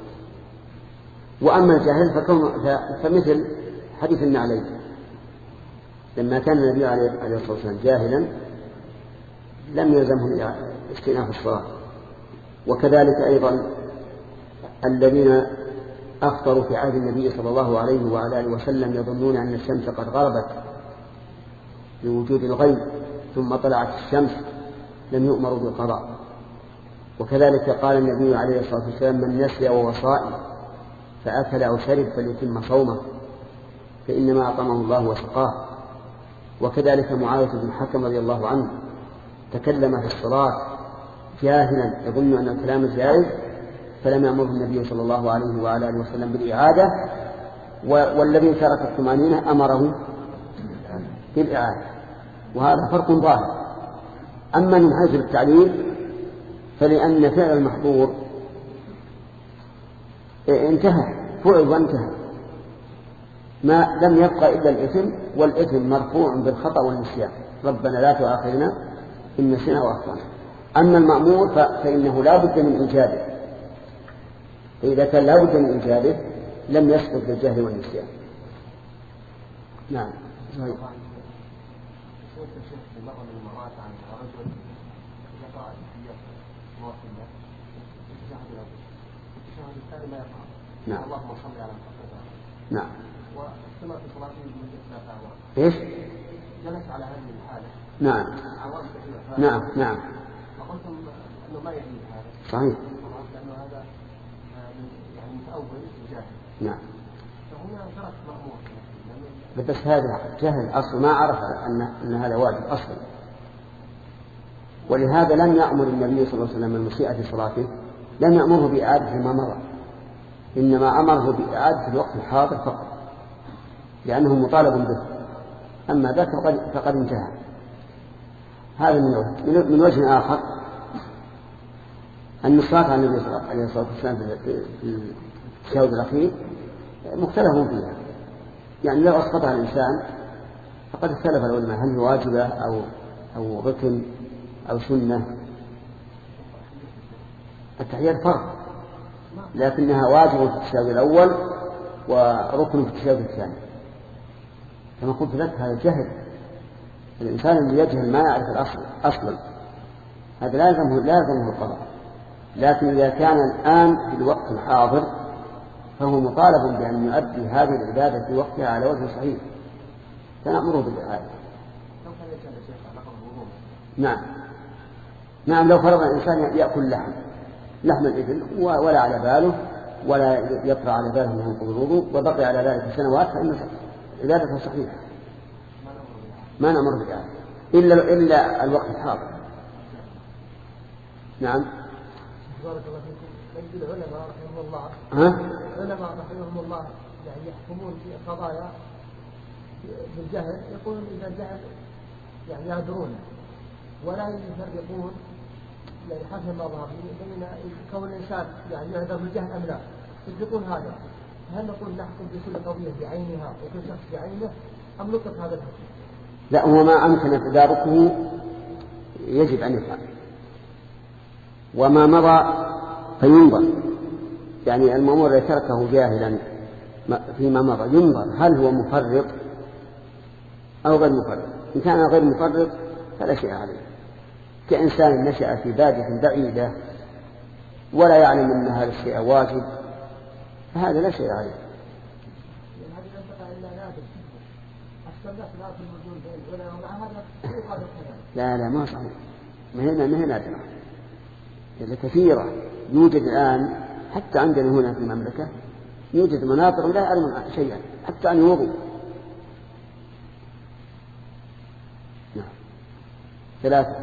وأما الجاهل فمثل حديث النعلين لما كان النبي عليه الصلاة والسلام جاهلا لم يلزمه استئناف الصلاة. وكذلك أيضا الذين أفطروا في عهد النبي صلى الله عليه وعلى آله وسلم يظنون أن الشمس قد غربت لوجود الغيب ثم طلعت الشمس لم يؤمروا بالقضاء. وكذلك قال النبي عليه الصلاة والسلام من نسي وهو صائم فأكل أو شرب فليتم صومه فإنما أطعمه الله وسقاه. وكذلك معاوية بن الحكم رضي الله عنه تكلم في الصلاة جاهلا يظن أن الكلام جائز فلم يأمره النبي صلى الله عليه وعلى آله وسلم بالإعادة، والذي ترك الطمأنينة أمره بالإعادة، وهذا فرق ظاهر. أما من حيث التعليل فلأن فعل المحظور انتهى، فعل وانتهى، ما لم يبقى إلا الإثم، والإثم مرفوع بالخطأ والنسيان، ربنا لا تؤاخذنا إن نسينا وأخطأنا. أما المأمور فإنه لا بد من إيجابه، فإذا كان لا بد من إيجابه لم يسقط بالجهل والنسيان. نعم. نعم. اللهم صل على محمد. نعم. واستمر في صلاته لمدة 3 أعوام. إيش؟ جلس على هذه الحالة. نعم. أعوام كثيرة. نعم. نعم. فقلتم أنه ما يعني هذا. صحيح. لأنه هذا يعني متأول وجاهل. نعم. فهنا ترك مأمور. بس هذا جهل أصل، ما عرف أن هذا واجب أصلا. ولهذا لم يأمر النبي صلى الله عليه وسلم المسيء في صلاته، لم يأمره بإعادة ما مضى، إنما أمره بإعادة الوقت الحاضر فقط، لأنه مطالب به. أما ذاك فقد انتهى. هذا من وجه آخر أن الصلاة على النبي عليه الصلاة والسلام في التشهد الأخير مختلف فيها. يعني لو أسقطها الإنسان فقد اختلف العلماء هل هي واجبة أو ركن أو سنة. التحيات فرق، لكنها واجب في التشهد الأول وركن في التشهد الثاني. كما قلت لك هذا جهل. الإنسان اللي يجهل ما يعرف الأصل أصلا هذا لازمه القضاء. لكن إذا كان الآن في الوقت الحاضر فهو مطالب بأن يؤدي هذه العبادة في وقتها على وجه صحيح، فنأمره بالإعادة. نعم لو فرض الإنسان يأكل لحم الإبل ولا على باله ولا يطرأ على باله أنه ينقض الوضوء وبقي على ذلك سنوات، فإن عبادته صحيحة، ما نأمر بالإعادة إلا الوقت الحاضر. نعم. بارك الله فيكم. العلماء رحمهم الله العلماء رحمهم الله يعني يحكمون في قضايا بالجهل، يقولون إذا الجهل يعني يعذرونه ولا يفرقون يعني حسب ما ظهر بين كون الإنسان يعني يعذر بالجهل أم لا، يفرقون هذا. هل نقول نحكم في كل قضية بعينها وكل شخص بعينه أم نطلق هذا الحكم؟ لا، هو ما أمكن تداركه يجب أن يفعل، وما مضى فينظر. يعني المأمور الذي تركه جاهلا فيما مضى ينظر هل هو مفرط أو غير مفرط. إن كان غير مفرط فلا شيء عليه، كإنسان نشأ في بادية بعيدة ولا يعلم أن هذا الشيء واجب فهذا لا شيء عليه. لا ما صحيح، ما هي نادرة، هي كثيرة. يوجد الآن حتى عندنا هنا في المملكة يوجد مناطق لا يعلم شيئا حتى عن الوضوء. نعم. 3.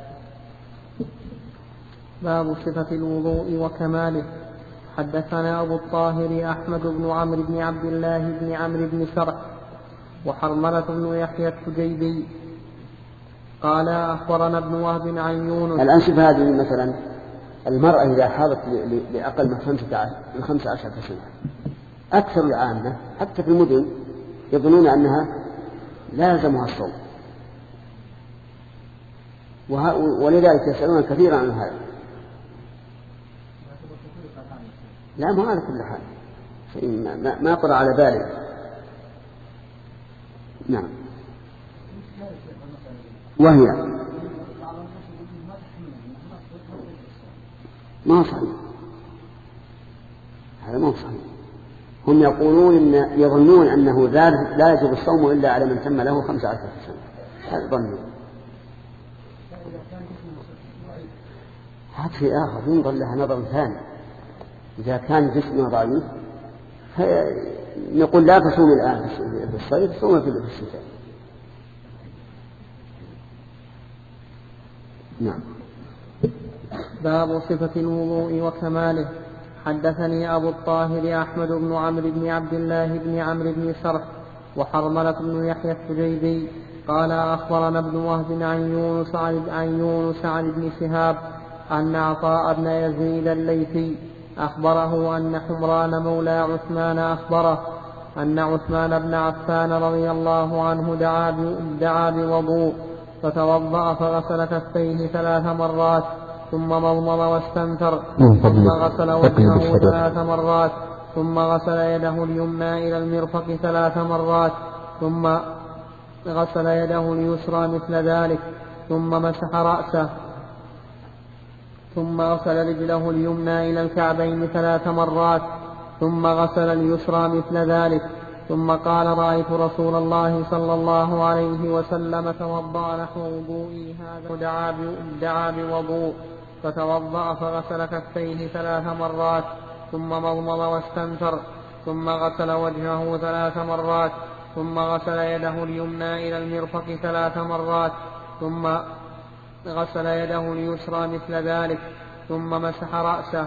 باب صفة الوضوء وكماله. حدثنا أبو الطاهر أحمد بن عمرو بن عبد الله بن عمرو بن شرح وحرملة بن يحيى التجيبي قال أخبرنا ابن وهب عن يونس. الآن شوف هذه مثلا المرأة إذا حاضت لأقل من 15 سنة، أكثر العامة حتى في المدن يظنون أنها لا يلزمها الصوم، ولذلك يسألون كثيرا عن هذا. لا، ما على كل حال ما قرأ على باله. نعم. وهي ما صحيح، هذا ما صحيح. هم يقولون يظنون أنه لا يجب الصوم إلا على من تم له 15 سنة. هذا ظنوا. هذا في آخر ينظر لها نظر ثاني. إذا كان جسمه ضعيف نقول لا تصوم الآن في الصيف، صوم في الشتاء. نعم. باب صفة الوضوء وكماله. حدثني أبو الطاهر أحمد بن عمرو بن عبد الله بن عمرو بن شرح وحرملة بن يحيى التجيبي قال أخبرنا ابن وهب عن يونس عن ابن شهاب أن عطاء بن يزيد الليثي أخبره أن حمران مولى عثمان أخبره أن عثمان بن عفان رضي الله عنه دعا بوضوء فتوضأ فغسل كفيه 3 مرات ثم مضمض واستنثر ثم غسل وجهه 3 مرات ثم غسل يده اليمنى إلى المرفق 3 مرات ثم غسل يده اليسرى مثل ذلك ثم مسح رأسه ثم غسل رجله اليمنى إلى الكعبين 3 مرات ثم غسل اليسرى مثل ذلك ثم قال رأيت رسول الله صلى الله عليه وسلم توضأ نحو وضوئي هذا ودعا بوضوء فتوضأ فغسل كفيه 3 مرات ثم مضمض واستنثر ثم غسل وجهه 3 مرات ثم غسل يده اليمنى إلى المرفق 3 مرات ثم غسل يده اليسرى مثل ذلك ثم مسح رأسه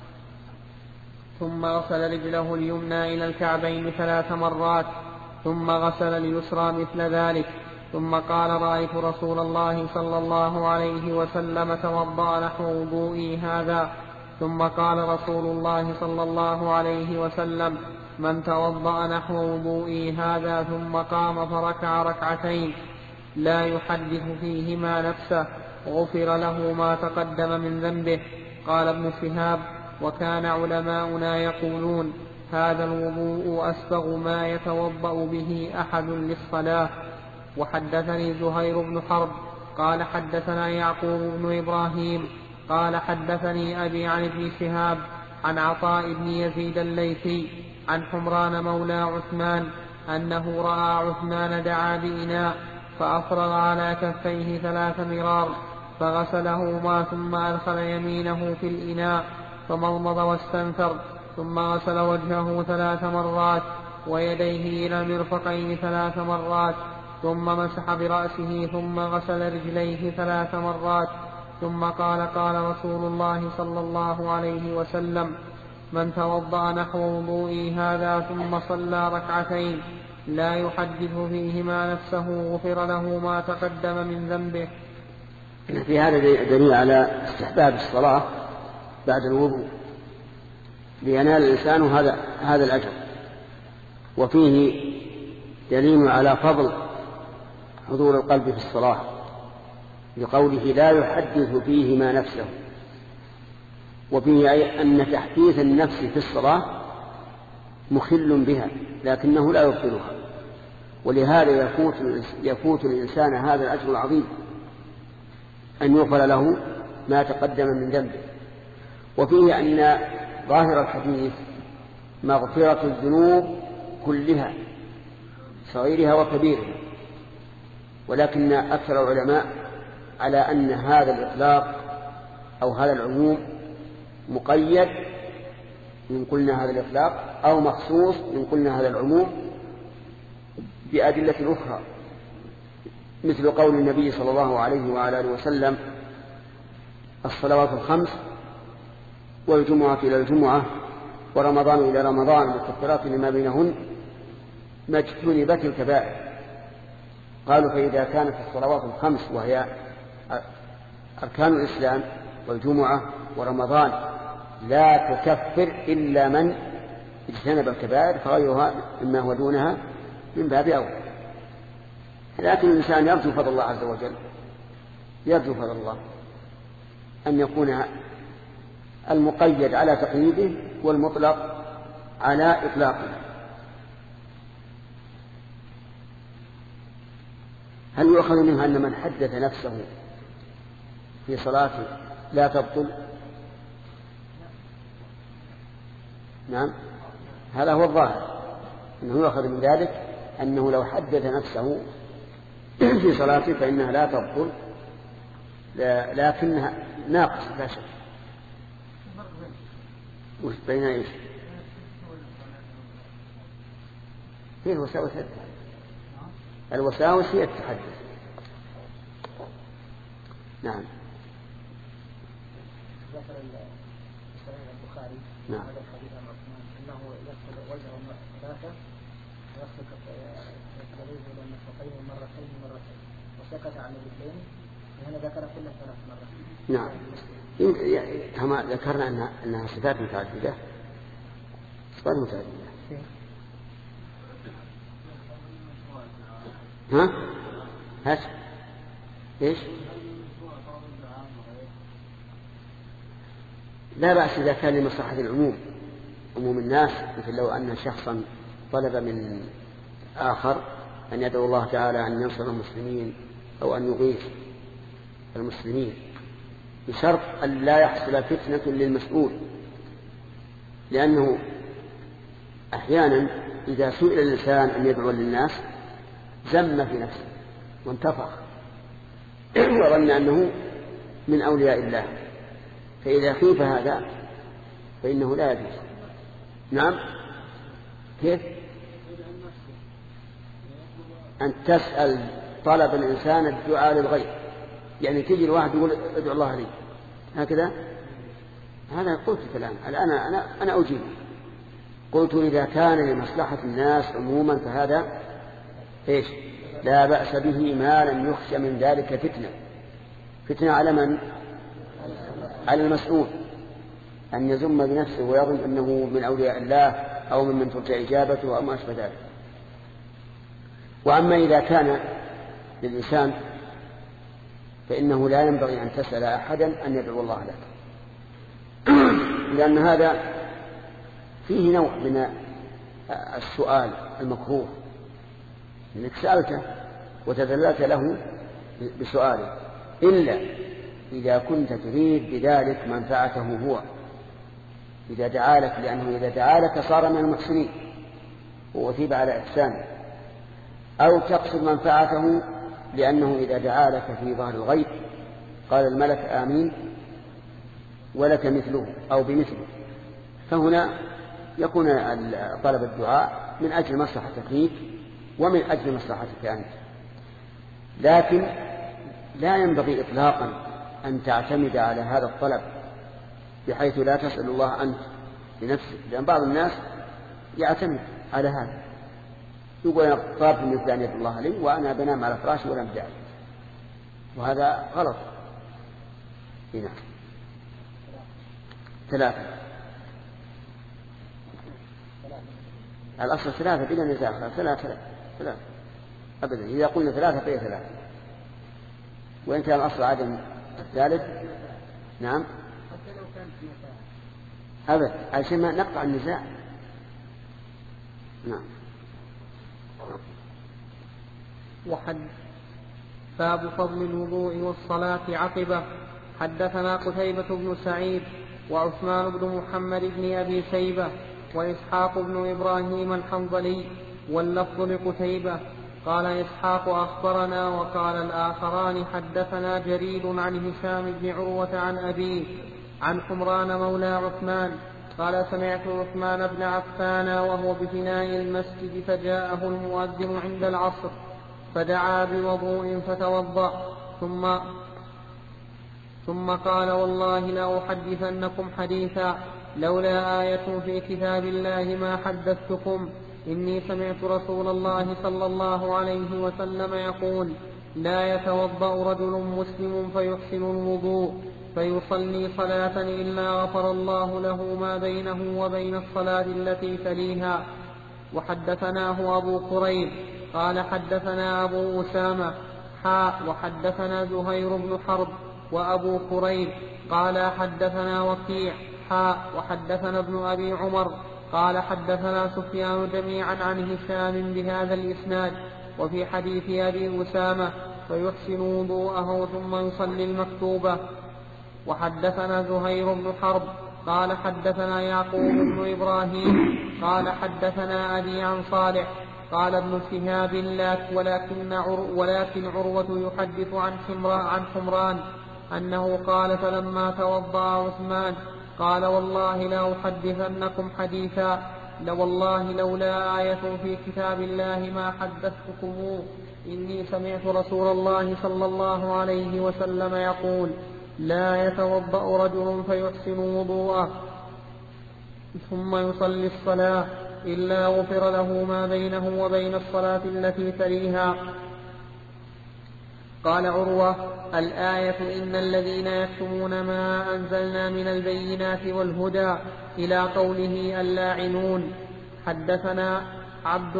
ثم غسل رجله اليمنى إلى الكعبين 3 مرات ثم غسل اليسرى مثل ذلك ثم قال رأيت رسول الله صلى الله عليه وسلم توضأ نحو وضوئي هذا. ثم قال رسول الله صلى الله عليه وسلم من توضأ نحو وضوئي هذا ثم قام فركع ركعتين لا يحدث فيهما نفسه غفر له ما تقدم من ذنبه. قال ابن شهاب وكان علماؤنا يقولون هذا الوضوء أسبغ ما يتوضأ به أحد للصلاة. وحدثني زهير بن حرب قال حدثنا يعقوب بن إبراهيم قال حدثني أبي عن ابن شهاب عن عطاء بن يزيد الليثي عن حمران مولى عثمان أنه رأى عثمان دعا بإناء فأفرغ على كفيه 3 مرار فغسلهما ثم أدخل يمينه في الإناء فمضمض واستنثر ثم غسل وجهه 3 مرات ويديه إلى المرفقين 3 مرات ثم مسح برأسه ثم غسل رجليه 3 مرات ثم قال قال رسول الله صلى الله عليه وسلم من توضأ نحو وضوئي هذا ثم صلى ركعتين لا يحدث فيهما نفسه غفر له ما تقدم من ذنبه. في هذا دليل على استحباب الصلاة بعد الوضوء لينال الإنسان هذا الأجر، وفيه دليل على فضل حضور القلب في الصلاة لقوله لا يحدث فيهما نفسه، وفيه أي أن تحديث النفس في الصلاة مخل بها لكنه لا يبطلها، ولهذا يفوت الإنسان هذا الأجر العظيم أن يغفر له ما تقدم من ذنبه. وفيه أن ظاهر الحديث مغفرة الذنوب كلها صغيرها وكبيرها، ولكن أكثر العلماء على أن هذا الإطلاق أو هذا العموم مقيد من قلنا هذا الإطلاق أو مخصوص من قلنا هذا العموم بأدلة أخرى، مثل قول النبي صلى الله عليه وعلى آله وسلم الصلوات الخمس والجمعة إلى الجمعة ورمضان إلى رمضان والكفارات لما بينهن ما اجتنبت الكبائر. قالوا فإذا كانت الصلوات الخمس وهي أركان الإسلام والجمعة ورمضان لا تكفر إلا من اجتنب الكبائر فغيرها مما هو دونها من باب أولى. لكن الإنسان يرجو فضل الله عز وجل، يرجو فضل الله أن يكون المقيد على تقييده والمطلق على إطلاقه. هل يؤخذ منها أن من حدث نفسه في صلاته لا تبطل؟ نعم، هذا هو الظاهر، أنه يؤخذ من ذلك أنه لو حدث نفسه في صلاته فإنها لا تبطل لكنها ناقصة لا شك. وش بين إيش؟ هي الوساوس الوساوس هي التحدث. نعم. ذكر البخاري نعم. هذا الحديث عن عثمان أنه يغسل وجهه 3 ويغسل كفيه إلى المرفقين مرتين وسكت عن الرجلين، وهنا ذكر كل 3 مرات. نعم، كما ذكرنا أنها صفات متعددة. صفات متعددة. ها؟ هات إيش؟ لا بأس إذا كان لمصلحة العموم، عموم الناس، مثل لو أن شخصا طلب من آخر أن يدعو الله تعالى أن ينصر المسلمين أو أن يغيث المسلمين بشرط أن لا يحصل فتنة للمسؤول، لأنه أحيانا إذا سئل الإنسان أن يدعو للناس زم في نفسه وانتفخ وظن أنه من أولياء الله، فإذا خيف هذا فإنه لا يجوز. نعم. كيف؟ أن تسأل طلب الإنسان الدعاء للغير، يعني تجي الواحد يقول ادعو الله لي هكذا، هذا قلت الآن أنا أجيب. قلت إذا كان لمصلحة الناس عموما فهذا إيش لا بأس به ما لم يخشى من ذلك فتنة على من؟ على المسؤول أن يزم بنفسه ويظن أنه من أولياء الله أو من ترجى إجابته أو ما أشبه ذلك. وأما إذا كان للإنسان فإنه لا ينبغي أن تسأل أحدا أن يدعو الله لك، لأن هذا فيه نوع من السؤال المكروه، إنك سألته وتذللت له بسؤاله، إلا إذا كنت تريد بذلك منفعته هو، إذا دعا لك، لأنه إذا دعا لك صار من المحسنين وأثيب على إحسانه، أو تقصد منفعته لأنه إذا دعا لك في ظهر الغيب قال الملك آمين ولك مثله أو بمثله، فهنا يكون طلب الدعاء من أجل مصلحتك فيك ومن أجل مصلحتك أنت. لكن لا ينبغي إطلاقا أن تعتمد على هذا الطلب بحيث لا تسأل الله أنت لنفسك، لأن بعض الناس يعتمد على هذا، يقول أنا طلبت من فلان يدعو الله لي وأنا بنام على فراشي ولم داعي، وهذا غلط. هنا 3 الأصل 3 بلا نزاع، 3 أبدا، إذا قلنا 3 فهي 3، وإن كان الأصل عدم الثالث. نعم أبدا، عشان ما نقطع النزاع. نعم. باب فضل الوضوء والصلاة عقبه. حدثنا قتيبة بن سعيد وعثمان بن محمد بن أبي شيبة وإسحاق بن إبراهيم الحنظلي، واللفظ لقتيبة. قال إسحاق أخبرنا، وقال الآخران حدثنا جرير عن هشام بن عروة عن أبيه عن حمران مولى عثمان قال سمعت عثمان بن عفان وهو بفناء المسجد فجاءه المؤذن عند العصر فدعا بوضوء فتوضأ ثم قال والله لأحدثنكم حديثا لولا آية في كتاب الله ما حدثتكم، إني سمعت رسول الله صلى الله عليه وسلم يقول لا يتوضأ رجل مسلم فيحسن الوضوء فيصلي صلاة إلا غفر الله له ما بينه وبين الصلاة التي تليها. وحدثناه أبو قريب قال حدثنا أبو أسامة وحدثنا زهير بن حرب وأبو قريب قال حدثنا وكيع وحدثنا ابن أبي عمر قال حدثنا سفيان جميعا عن هشام بهذا الإسناد. وفي حديث أبي أسامة فيحسن وضوءه ثم يصلي المكتوبة. وحدثنا زهير بن حرب قال حدثنا يعقوب بن إبراهيم قال حدثنا أبي عن صالح قال ابن شهاب ولكن عروة يحدث عن حمران أنه قال فلما توضأ عثمان قال والله لا أحدثنكم حديثا لوالله لولا آية في كتاب الله ما حدثتكم، إني سمعت رسول الله صلى الله عليه وسلم يقول لا يتوضأ رجل فيحسن وضوءه ثم يصلي الصلاة إلا غفر له ما بينه وبين الصلاة التي تليها. قال عروة الآية إن الذين يكتمون ما أنزلنا من البينات والهدى إلى قوله اللاعنون. حدثنا عبد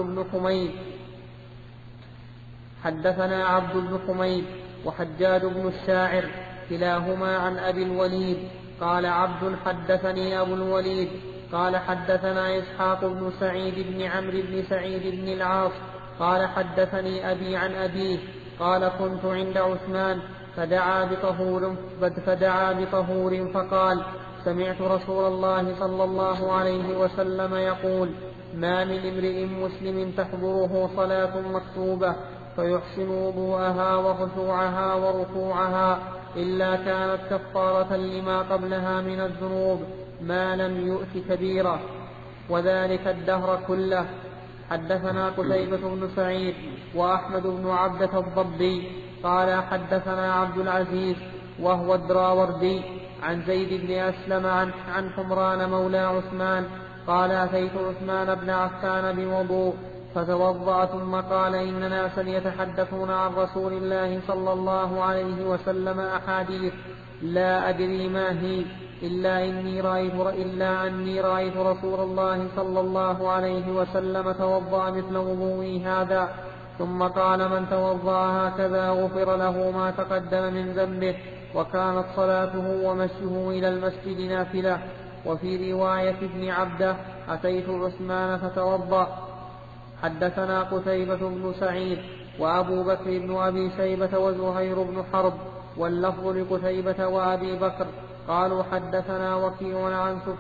بن حميد وحجاج بن الشاعر كلاهما عن أبي الوليد قال عبد حدثني أبو الوليد قال حدثنا إسحاق بن سعيد بن عمرو بن سعيد بن العاص قال حدثني أبي عن أبيه قال كنت عند عثمان فدعا بطهور فقال سمعت رسول الله صلى الله عليه وسلم يقول ما من امرئ مسلم تحضره صلاة مكتوبة فيحسن وضوءها وخشوعها وركوعها إلا كانت كفارة لما قبلها من الذنوب ما لم يؤت كبيرة، وذلك الدهر كله. حدثنا قتيبة بن سعيد وأحمد بن عبدة الضبي قال حدثنا عبد العزيز وهو الدراوردي عن زيد بن أسلم عن حمران مولى عثمان قال أتيت عثمان بن عفان بوضوء فتوضأ ثم قال إن ناسا يتحدثون عن رسول الله صلى الله عليه وسلم أحاديث لا أدري ما هي إلا أني رأيت رسول الله صلى الله عليه وسلم توضأ مثل وضوئي هذا، ثم قال من توضأ هكذا غفر له ما تقدم من ذنبه، وكانت صلاته ومشيه إلى المسجد نافلة. وفي رواية ابن عبده أتيت عثمان فتوضأ. حدثنا قتيبة بن سعيد وأبو بكر بن أبي شيبة وزهير بن حرب واللفظ لقتيبة وأبي بكر قالوا حدثنا وكيع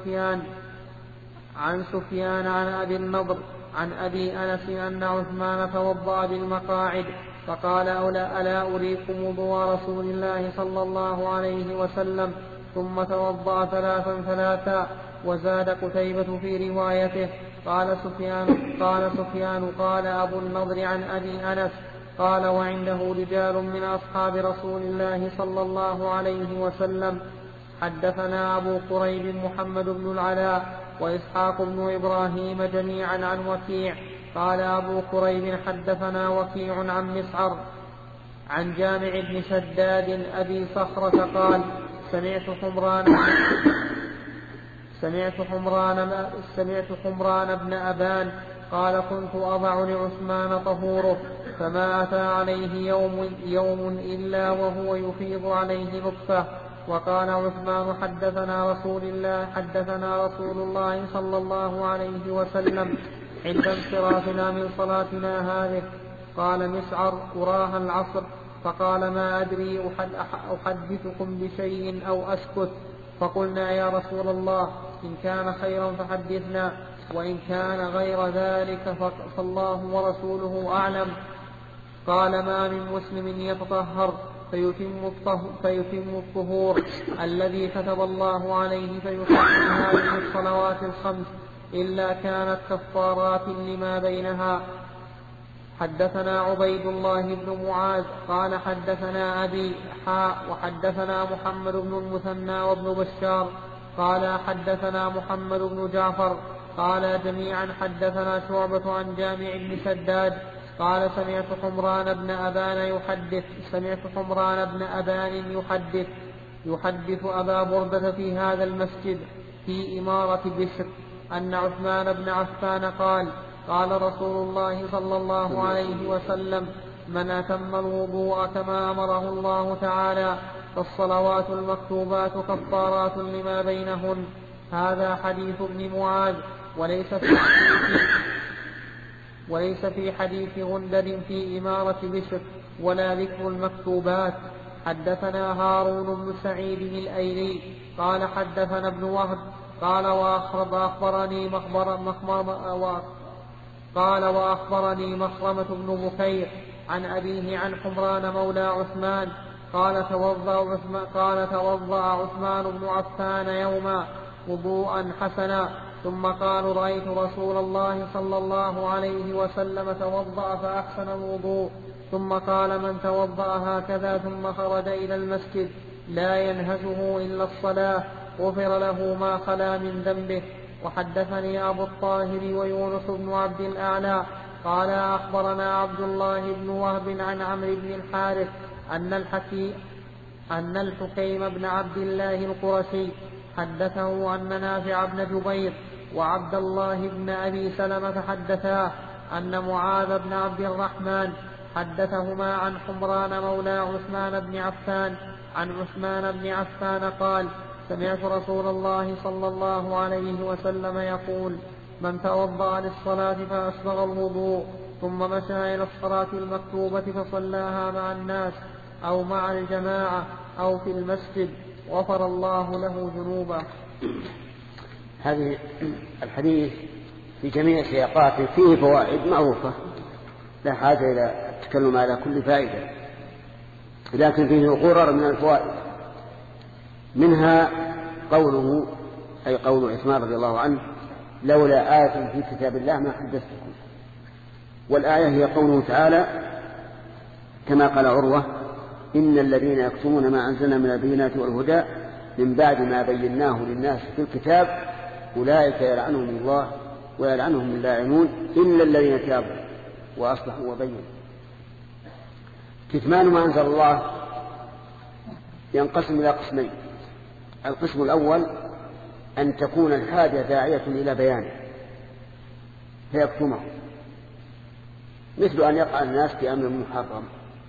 عن سفيان عن أبي النضر عن أبي أنس أن عثمان توضأ بالمقاعد فقال ألا أريكم وضوء رسول الله صلى الله عليه وسلم، ثم توضأ ثلاثا. وزاد قتيبة في روايته قال سفيان قال أبو النضر عن أبي أنس قال وعنده رجال من أصحاب رسول الله صلى الله عليه وسلم. حدثنا أبو قريب محمد بن العلاء وإسحاق بن إبراهيم جميعا عن وكيع قال أبو قريب حدثنا وكيع عن مسعر عن جامع بن شداد أبي صخرة قال سمعت حمران بن أبان قال كنت أضع لعثمان طهوره فما أتى عليه يوم إلا وهو يفيض عليه نطفة. وقال عثمان حدثنا رسول الله صلى الله عليه وسلم عند انصرافنا من صلاتنا هذه. قال مسعر أراها العصر. فقال ما أدري أحدثكم بشيء أو أسكت. فقلنا يا رسول الله إن كان خيرا فحدثنا وإن كان غير ذلك فالله ورسوله أعلم. قال ما من مسلم يتطهر فيتم الطهور الذي كتب الله عليه فيصلي هذه الصلوات الخمس إلا كانت كفارات لما بينها. حدثنا عبيد الله بن معاذ قال حدثنا أبي وحدثنا محمد بن المثنى وابن بشار قال حدثنا محمد بن جعفر قال جميعا حدثنا شعبة عن جامع بن شداد قال سمعت حمران بن أبان يحدث أبا بردة في هذا المسجد في إمارة بشر أن عثمان بن عفان قال رسول الله صلى الله عليه وسلم من أتم الوضوء كما أمره الله تعالى فالصلوات المكتوبات كفارات لما بينهن. هذا حديث ابن معاذ وليس في حديث غندر في إمارة بشر ولا ذكر المكتوبات. حدثنا هارون بن سعيد الأيلي قال حدثنا ابن وهب وأخبرني مخرمة بن بكير عن أبيه عن حمران مولى عثمان قال توضأ عثمان بن عفان يوما وضوءا حسنا ثم قالوا رأيت رسول الله صلى الله عليه وسلم توضأ فأحسن الوضوء ثم قال من توضأ هكذا ثم خرج إلى المسجد لا ينهزه إلا الصلاة غفر له ما خلا من ذنبه. وحدثني أبو الطاهر ويونس بن عبد الأعلى قال أخبرنا عبد الله بن وهب عن عمرو بن الحارث أن الحكيم بن عبد الله القرشي حدثه أن نافع بن جبير وعبد الله بن أبي سلمة حدثاه أن معاذ بن عبد الرحمن حدثهما عن حمران مولى عثمان بن عفان عن عثمان بن عفان قال سمعت رسول الله صلى الله عليه وسلم يقول من توضأ للصلاة فأسبغ الوضوء ثم مشى إلى الصلاة المكتوبة فصلاها مع الناس أو مع الجماعة أو في المسجد غفر الله له ذنوبه. هذه الحديث في جميع سياقاته فيه فوائد معروفة لا حاجة إلى التكلم على كل فائدة. لكن فيه غرر من الفوائد، منها قوله أي قول عثمان رضي الله عنه: لولا آية في كتاب الله ما حدثتكم. والآية هي قوله تعالى كما قال عروة: إن الذين يكتمون ما أنزلنا من البينات والهدى من بعد ما بيناه للناس في الكتاب أولئك يلعنهم الله ويلعنهم اللاعنون إلا الذين تابوا وأصلحوا وبينوا. كتمان ما أنزل الله ينقسم إلى قسمين: القسم الأول أن تكون الحاجة داعية إلى بيانه فيكتمه، مثل أن يقع الناس في أمر محرم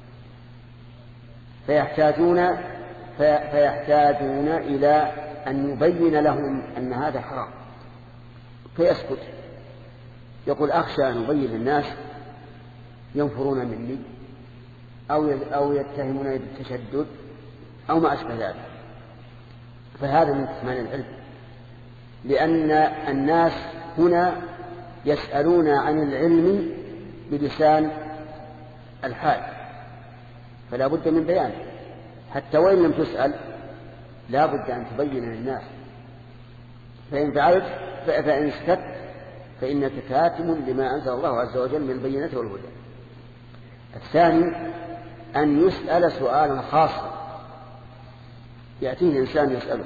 فيحتاجون إلى أن يبين لهم أن هذا حرام فيسكت، يقول: أخشى أن أبين للناس ينفرون مني أو يتهمونني بالتشدد أو ما أشبه ذلك. فهذا من كتمان العلم، لأن الناس هنا يسألون عن العلم بلسان الحال، فلا بد من بيانه، حتى وإن لم تسأل لا بد أن تبين للناس. فإن فعلت فإن سكت فإنك كاتم لما أنزل الله عز وجل من البينات والهدى. الثاني أن يسأل سؤالا خاصا، يأتيه إنسان يسأله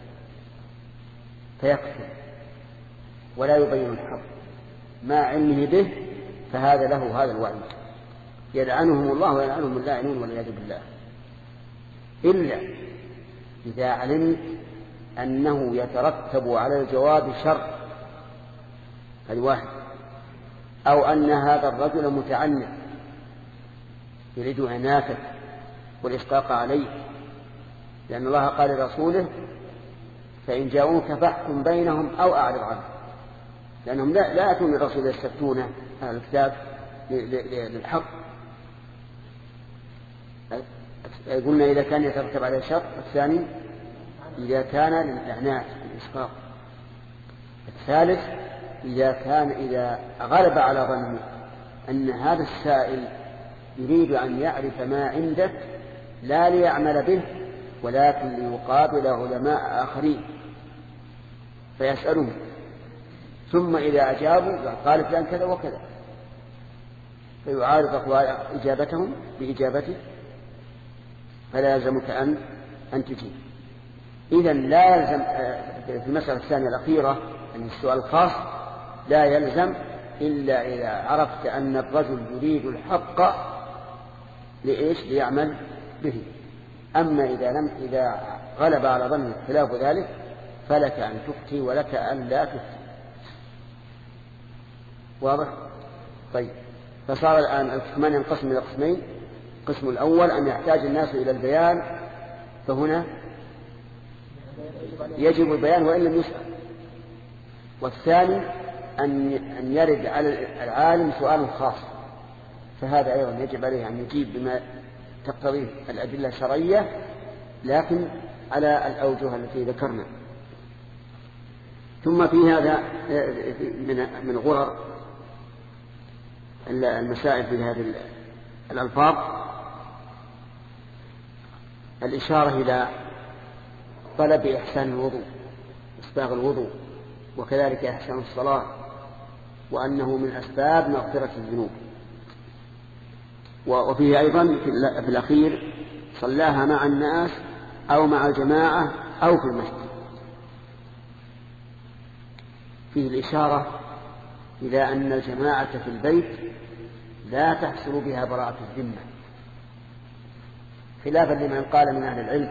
فيكتم ولا يبين الحق مع علمه به، فهذا له هذا الوعيد: يلعنهم الله ويلعنهم اللاعنون والعياذ بالله. إلا إذا علمت أنه يترتب على الجواب شر، هذا واحد، أو أن هذا الرجل متعنت يريد عناتك والإشقاق عليه، لأن الله قال لرسوله: فإن جاءوك فاحكم بينهم أو أعرض عنهم، لأنهم لا يأتون الرسول يستفتون أهل الكتاب للحق. قلنا إذا كان يترتب على شر. الثاني إذا كان للإعنات والإشقاق. الثالث إذا غلب على ظنه أن هذا السائل يريد أن يعرف ما عندك لا ليعمل به ولكن ليقابل علماء آخرين فيسألهم، ثم إذا أجابوا قال فلان كذا وكذا، فيعارض إجابتهم بإجابته، فلا يلزمك أن تجيب. إذن لا يلزم في المسألة الثانية الأخيرة أن السؤال الخاص لا يلزم إلا إذا عرفت أن الرجل يريد الحق ليعمل به. أما إذا غلب على ظنه خلاف ذلك فلك أن تفتي ولك أن لا تفتي. واضح؟ طيب، فصار الآن الكتمان ينقسم إلى قسمين: القسم الأول أن يحتاج الناس إلى البيان، فهنا يجب البيان وإن لم يسأل. والثاني أن يرد على العالم سؤال خاص، فهذا أيضا يجب عليه أن يجيب بما تقتضيه الأدلة الشرعية، لكن على الأوجه التي ذكرنا. ثم في هذا من غرر المسائل في هذه الألفاظ الإشارة إلى طلب إحسان الوضوء، إسباغ الوضوء، وكذلك إحسان الصلاة، وأنه من أسباب مغفرة الذنوب. وفيه أيضا في الأخير صلاها مع الناس أو مع الجماعة أو في المسجد، فيه الإشارة إلى أن الجماعة في البيت لا تحصل بها براءة الذمة، خلافا لمن قال من أهل العلم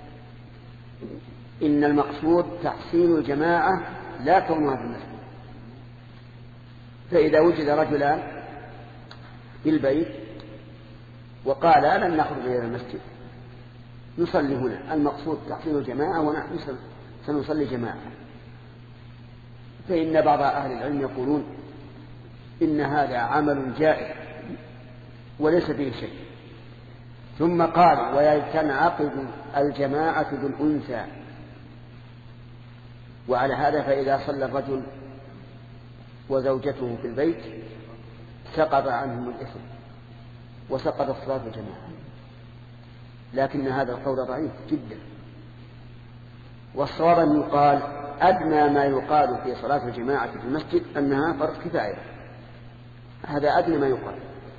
إن المقصود تحصيل الجماعة لا كونها في المسجد. فإذا وجد رجلان في البيت وقال لن نخرج إلى المسجد نصلي هنا، المقصود تحصيل الجماعة ونحن سنصلي جماعة، فإن بعض أهل العلم يقولون إن هذا عمل جائز وليس فيه شيء. ثم قال ويتنعقد الجماعة بالأنثى، وعلى هذا فإذا صلى الرجل وزوجته في البيت سقط عنهم الإثم وسقط الصلاة الجماعة. لكن هذا القول ضعيف جدا، والصواب أن يقال أدنى ما يقال في صلاة الجماعة في المسجد أنها فرض كفاية، هذا أدنى ما يقال.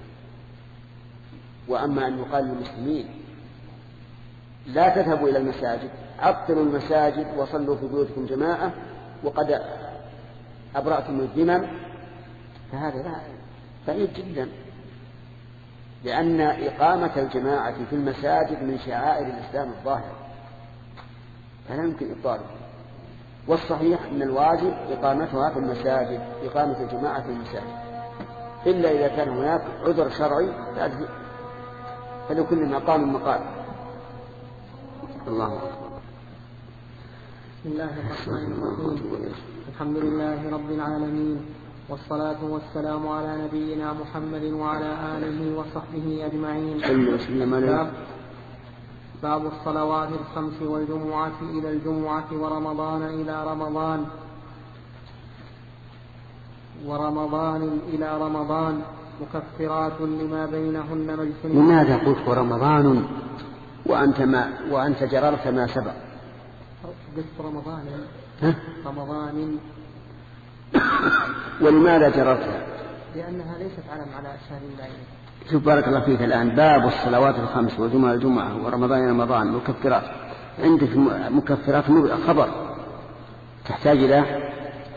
وأما أن يقال للمسلمين لا تذهبوا إلى المساجد، عطلوا المساجد وصلوا في بيوتكم جماعة وقد أبرأتم الذمم، فهذا بعيد جدا، لأن إقامة الجماعة في المساجد من شعائر الإسلام الظاهرة، فلا يمكن إبطاله. والصحيح أن الواجب إقامتها في المساجد، إقامة الجماعة في المساجد، إلا إذا كان هناك عذر شرعي فلكل مقام مقال. الله أكبر. بسم الله الرحمن الرحيم. الحمد لله رب العالمين، والصلاة والسلام على نبينا محمد وعلى آله وصحبه أجمعين. باب الصلوات الخمس والجمعة إلى الجمعة ورمضان إلى رمضان مكفرات لما بينهن مجتنبات. لماذا قلت ورمضان وأنت جررت ما سبق؟ قلت رمضان ولماذا جررتها؟ لأنها ليست علم على أشهر الله. شوف بارك الله فيك، الآن باب الصلوات الخمس والجمعة الجمعة ورمضان إلى رمضان مكفرات، عندك مكفرات خبر تحتاج إلى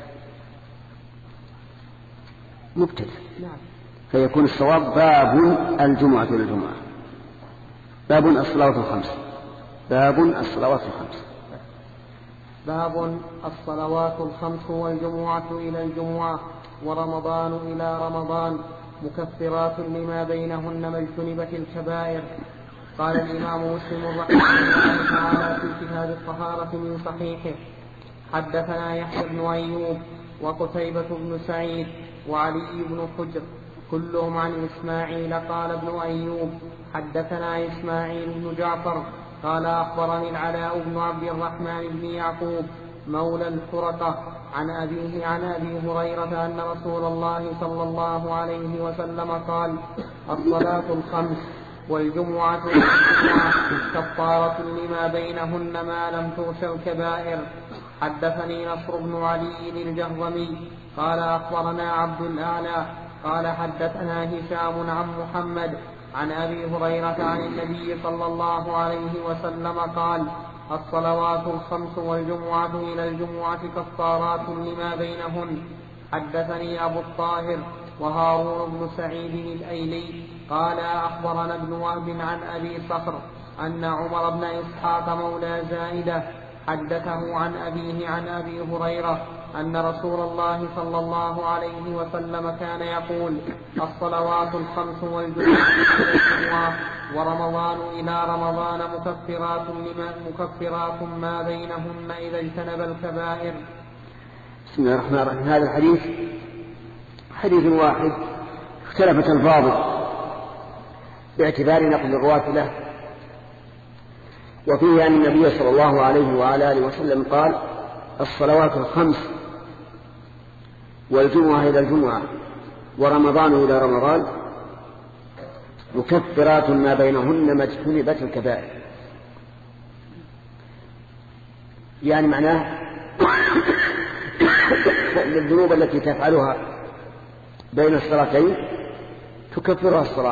مبتدأ، فيكون الصواب باب الجمعة إلى الجمعة، باب الصلوات الخمس، باب الصلوات الخمس، باب الصلوات الخمس والجمعة إلى الجمعة ورمضان إلى رمضان مكفرات لما بينهن ما اجتنبت الكبائر. قال الإمام مسلم رحمه الله تعالى في كتاب الطهارة من صحيحه: حدثنا يحيى بن أيوب وقتيبة بن سعيد وعلي بن حجر كلهم عن إسماعيل. قال ابن أيوب: حدثنا إسماعيل بن جعفر قال أخبرني العلاء بن عبد الرحمن بن يعقوب مولى الفرقة عن أبيه عن أبي هريرة أن رسول الله صلى الله عليه وسلم قال: الصلاة الخمس والجمعة كفارة لما بينهن ما لم تغش الكبائر. حدثني نصر بن علي الجهضمي قال أخبرنا عبد الأعلى قال حدثنا هشام عن محمد عن أبي هريرة عن النبي صلى الله عليه وسلم قال: الصلوات الخمس والجمعة إلى الجمعة كفارات لما بينهن. حدثني أبو الطاهر وهارون بن سعيد الأيلي قال أخبرنا ابن وهب عن أبي صخر أن عمر بن إسحاق مولى زائدة حدثه عن أبيه عن أبي هريرة أن رسول الله صلى الله عليه وسلم كان يقول: الصلوات الخمس والجمعة ورمضان إلى رمضان مكفرات ما بينهن إذا اجتنب الكبائر. بسم الله الرحمن الرحيم. هذا الحديث حديث واحد اختلفت الفاظه باعتبار نقل الرواة له، وفيه أن النبي صلى الله عليه وعلى آله وسلم قال: الصلوات الخمس والجمعة إلى الجمعة ورمضان إلى رمضان مكفرات ما بينهن ما اجتنبت الكبائر. يعني معناه الذنوب التي تفعلها بين الصلاتين تكفرها الصلاة،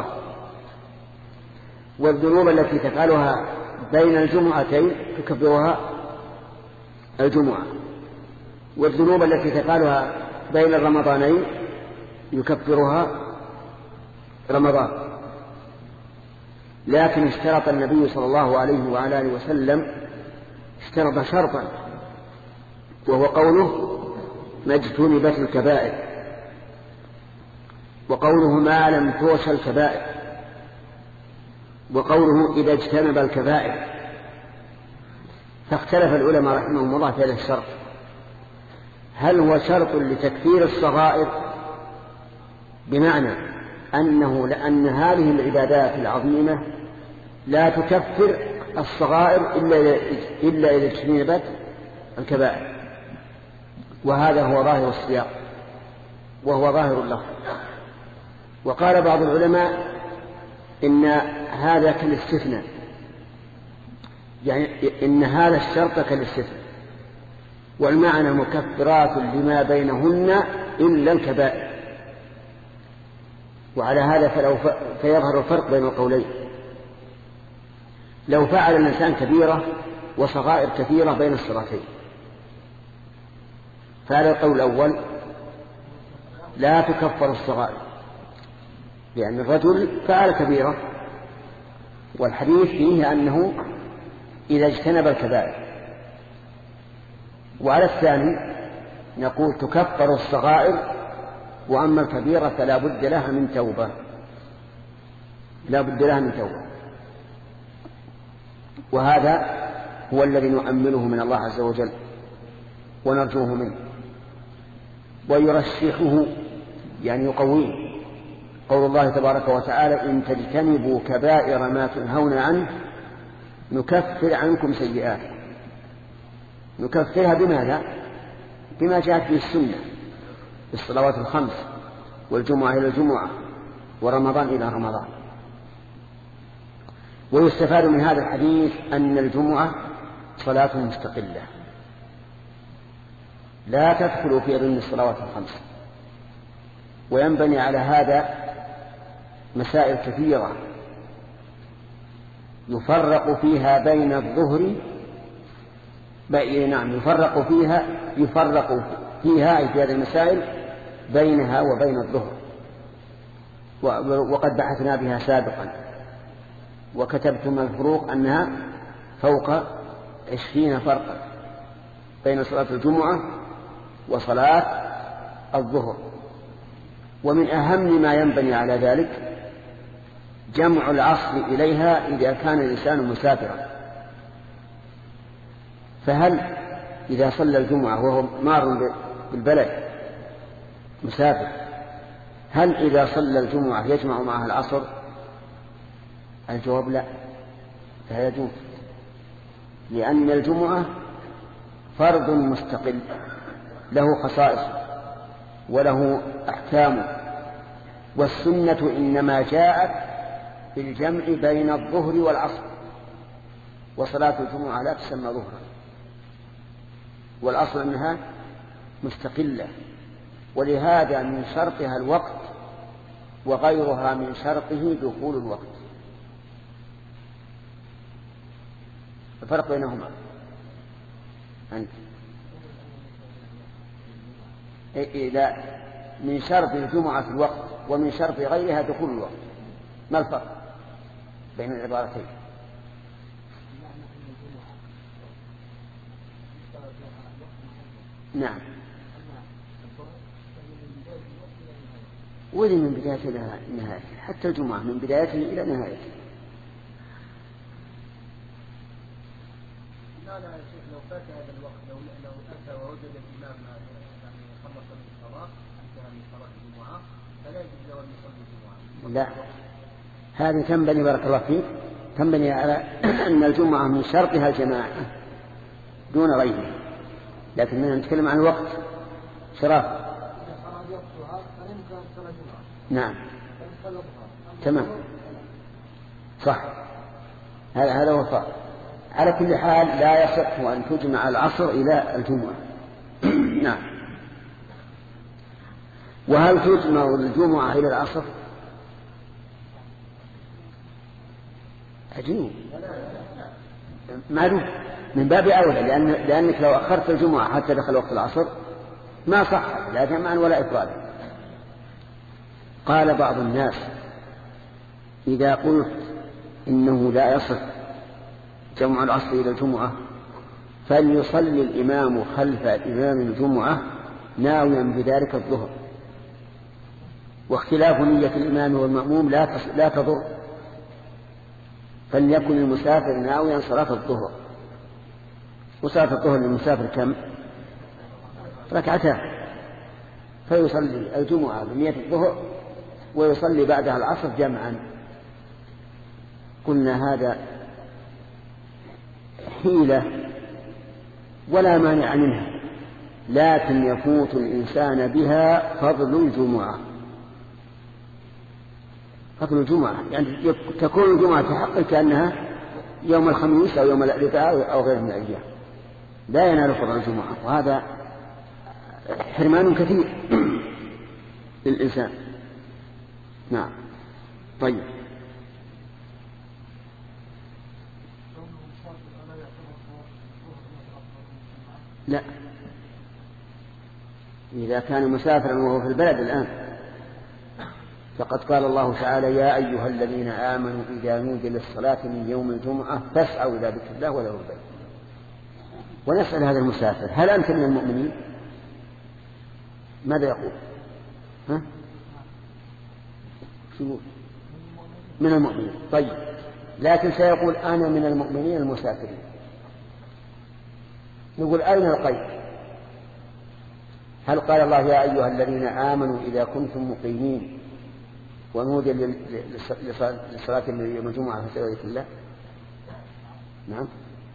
والذنوب التي تفعلها بين الجمعتين تكفرها الجمعة، والذنوب التي تفعلها بين الرمضانين يكفرها رمضان. لكن اشترط النبي صلى الله عليه وعلى آله وسلم اشترط شرطا، وهو قوله: ما اجتنبت الكبائر، وقوله: ما لم توش الكبائر، وقوله: إذا اجتنب الكبائر. فاختلف العلماء رحمهم الله في هذا الشرط، هل هو شرط لتكفير الصغائر، بمعنى أنه لأن هذه العبادات العظيمة لا تكفر الصغائر إلا إذا اجتنبت الكبائر، وهذا هو ظاهر السياق وهو ظاهر اللفظ. وقال بعض العلماء إن هذا كالاستثناء، يعني إن هذا الشرط كالاستثناء، والمعنى مكفرات لما بينهن إلا الكبائر. وعلى هذا فيظهر الفرق بين القولين. لو فعل الإنسان كبيرة وصغائر كثيرة بين الصلاتين، فعلى القول الأول لا تكفر الصغائر، لأن الرجل فعل كبيرة، والحديث فيه أنه إذا اجتنب الكبائر. وعلى الثاني نقول تكفر الصغائر، وأما الكبيرة فلا بد لها من توبة، لا بد لها من توبة. وهذا هو الذي نؤمله من الله عز وجل ونرجوه منه، ويرشحه يعني يقويه. قول الله تبارك وتعالى: إن تجتنبوا كبائر ما تنهون عنه نكفر عنكم سيئاتكم. نكفرها بماذا؟ بما جاءت به السنة، بالصلوات الخمس، والجمعة إلى الجمعة، ورمضان إلى رمضان. ويستفاد من هذا الحديث أن الجمعة صلاة مستقلة لا تدخل في ضمن الصلوات الخمس. وينبني على هذا مسائل كثيرة يفرق فيها بين الظهر يفرق فيها في هذه المسائل بينها وبين الظهر، وقد بحثنا بها سابقا، وكتبتم الفروق أنها فوق 20 فرقا بين صلاة الجمعة وصلاة الظهر. ومن أهم ما ينبني على ذلك جمع العصر إليها إذا كان الإنسان مسافرا. فهل إذا صلى الجمعة وهو مار بالبلد مسافر، هل إذا صلى الجمعة يجمع معها العصر؟ الجواب لا، لا يجوز، لأن الجمعة فرض مستقل له خصائص وله أحكام، والسنة إنما جاءت بالجمع بين الظهر والعصر، وصلاة الجمعة لا تسمى ظهرا، والأصل أنها مستقلة، ولهذا من شرطها الوقت، وغيرها من شرطه دخول الوقت. الفرق بينهما أنت إذا من شرط الجمعة في الوقت ومن شرط غيرها دخول الوقت، ما الفرق بين العبارتين؟ نعم، ولي من بدايته إلى نهايته، حتى الجمعة من بدايته إلى نهايته. لا يا شيخ، لو فات هذا الوقت، لو أتى ووجد الإمام يعني خلص الصلاة، انتهى من صلاة الجمعة، فلا يجوز له أن يصلي الجمعة. لا، هذه تنبني بارك الله فيك، تنبني على أن الجمعة من شرطها الجماعة دون غيره، لكننا نتكلم عن الوقت شرط. نعم تمام صح، هذا هو الفرق. على كل حال لا يصح أن تجمع العصر إلى الجمعة. نعم. وهل تجمع الجمعة إلى العصر؟ عجيب، معلوم من باب أولى، لأنك لو أخرت الجمعة حتى دخل وقت العصر ما صح، لا جمعا ولا إفرادا. قال بعض الناس: إذا قلت إنه لا يصح جمع العصر إلى الجمعة فليصلي الإمام خلف إمام الجمعة ناويا بذلك الظهر، واختلاف نية الإمام والمأموم لا تضر، فليكن المسافر ناويا صلاة الظهر. وصلاة الظهر للمسافر كم؟ ركعتان، فيصلي الجمعة بنية الظهر ويصلي بعدها العصر جمعا. قلنا هذا حيلة ولا مانع منها، لكن يفوت الإنسان بها فضل الجمعة. فضل الجمعة يعني تكون الجمعة في حقه كأنها يوم الخميس أو يوم الأربعاء أو غيره من الأيام لا ينال فضل الجمعة، وهذا حرمان كثير للإنسان. نعم. طيب. لا، إذا كان مسافرا وهو في البلد الآن فقد قال الله تعالى: يا أيها الذين آمنوا إذا نودي للصلاة من يوم الجمعة فاسعوا إلى ذكر الله وذروا البيع. ونسأل هذا المسافر: هل أنت من المؤمنين؟ ماذا يقول؟ ها؟ من المؤمنين. طيب، لكن سيقول: أنا من المؤمنين المسافرين. نقول: أين القيد؟ هل قال الله: يا أيها الذين آمنوا إذا كنتم مقيمين ونودي للصلاة يوم الجمعة فاسعوا إلى ذكر الله؟ نعم.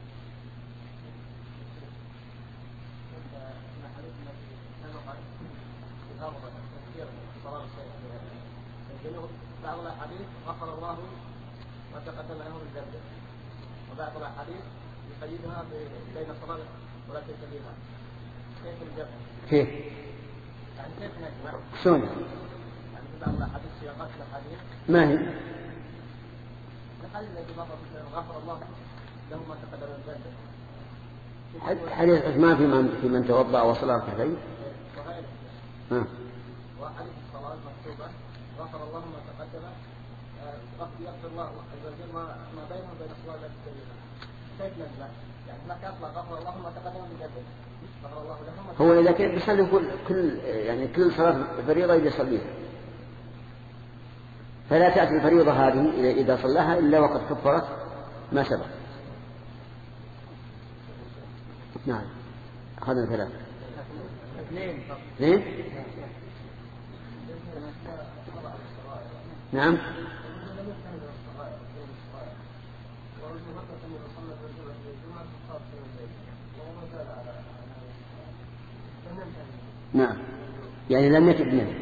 بعض الأحاديث غفر الله ما تقدم له من ذنبه، وبعض الأحاديث يقيدها بين الصلاة ولا تسليمها. كيف الجمع؟ كيف؟ يعني كيف نجمع؟ شلون؟ يعني في بعض الأحاديث سياقات الأحاديث ما هي؟ الحديث الذي غفر الله له ما تقدم من ذنبه. حديث عثمان في من توضأ وصلى ركعتين. وغيره. وحديث الصلاة مكتوبة: غفر الله ما تقدم، يغفر الله عز وجل ما بينه وبين الصلاة التي تليها. كيف نجمع؟ يعني هناك أصلا غفر الله ما تقدم من ذنبه. غفر الله له. هو إذا كان يصلي كل صلاة فريضة يصليها، فلا تأتي الفريضة هذه إذا صلاها إلا وقد كفرت ما سبق. نعم. أخذنا ثلاثة. اثنين. نعم. نعم، يعني لم يتب منه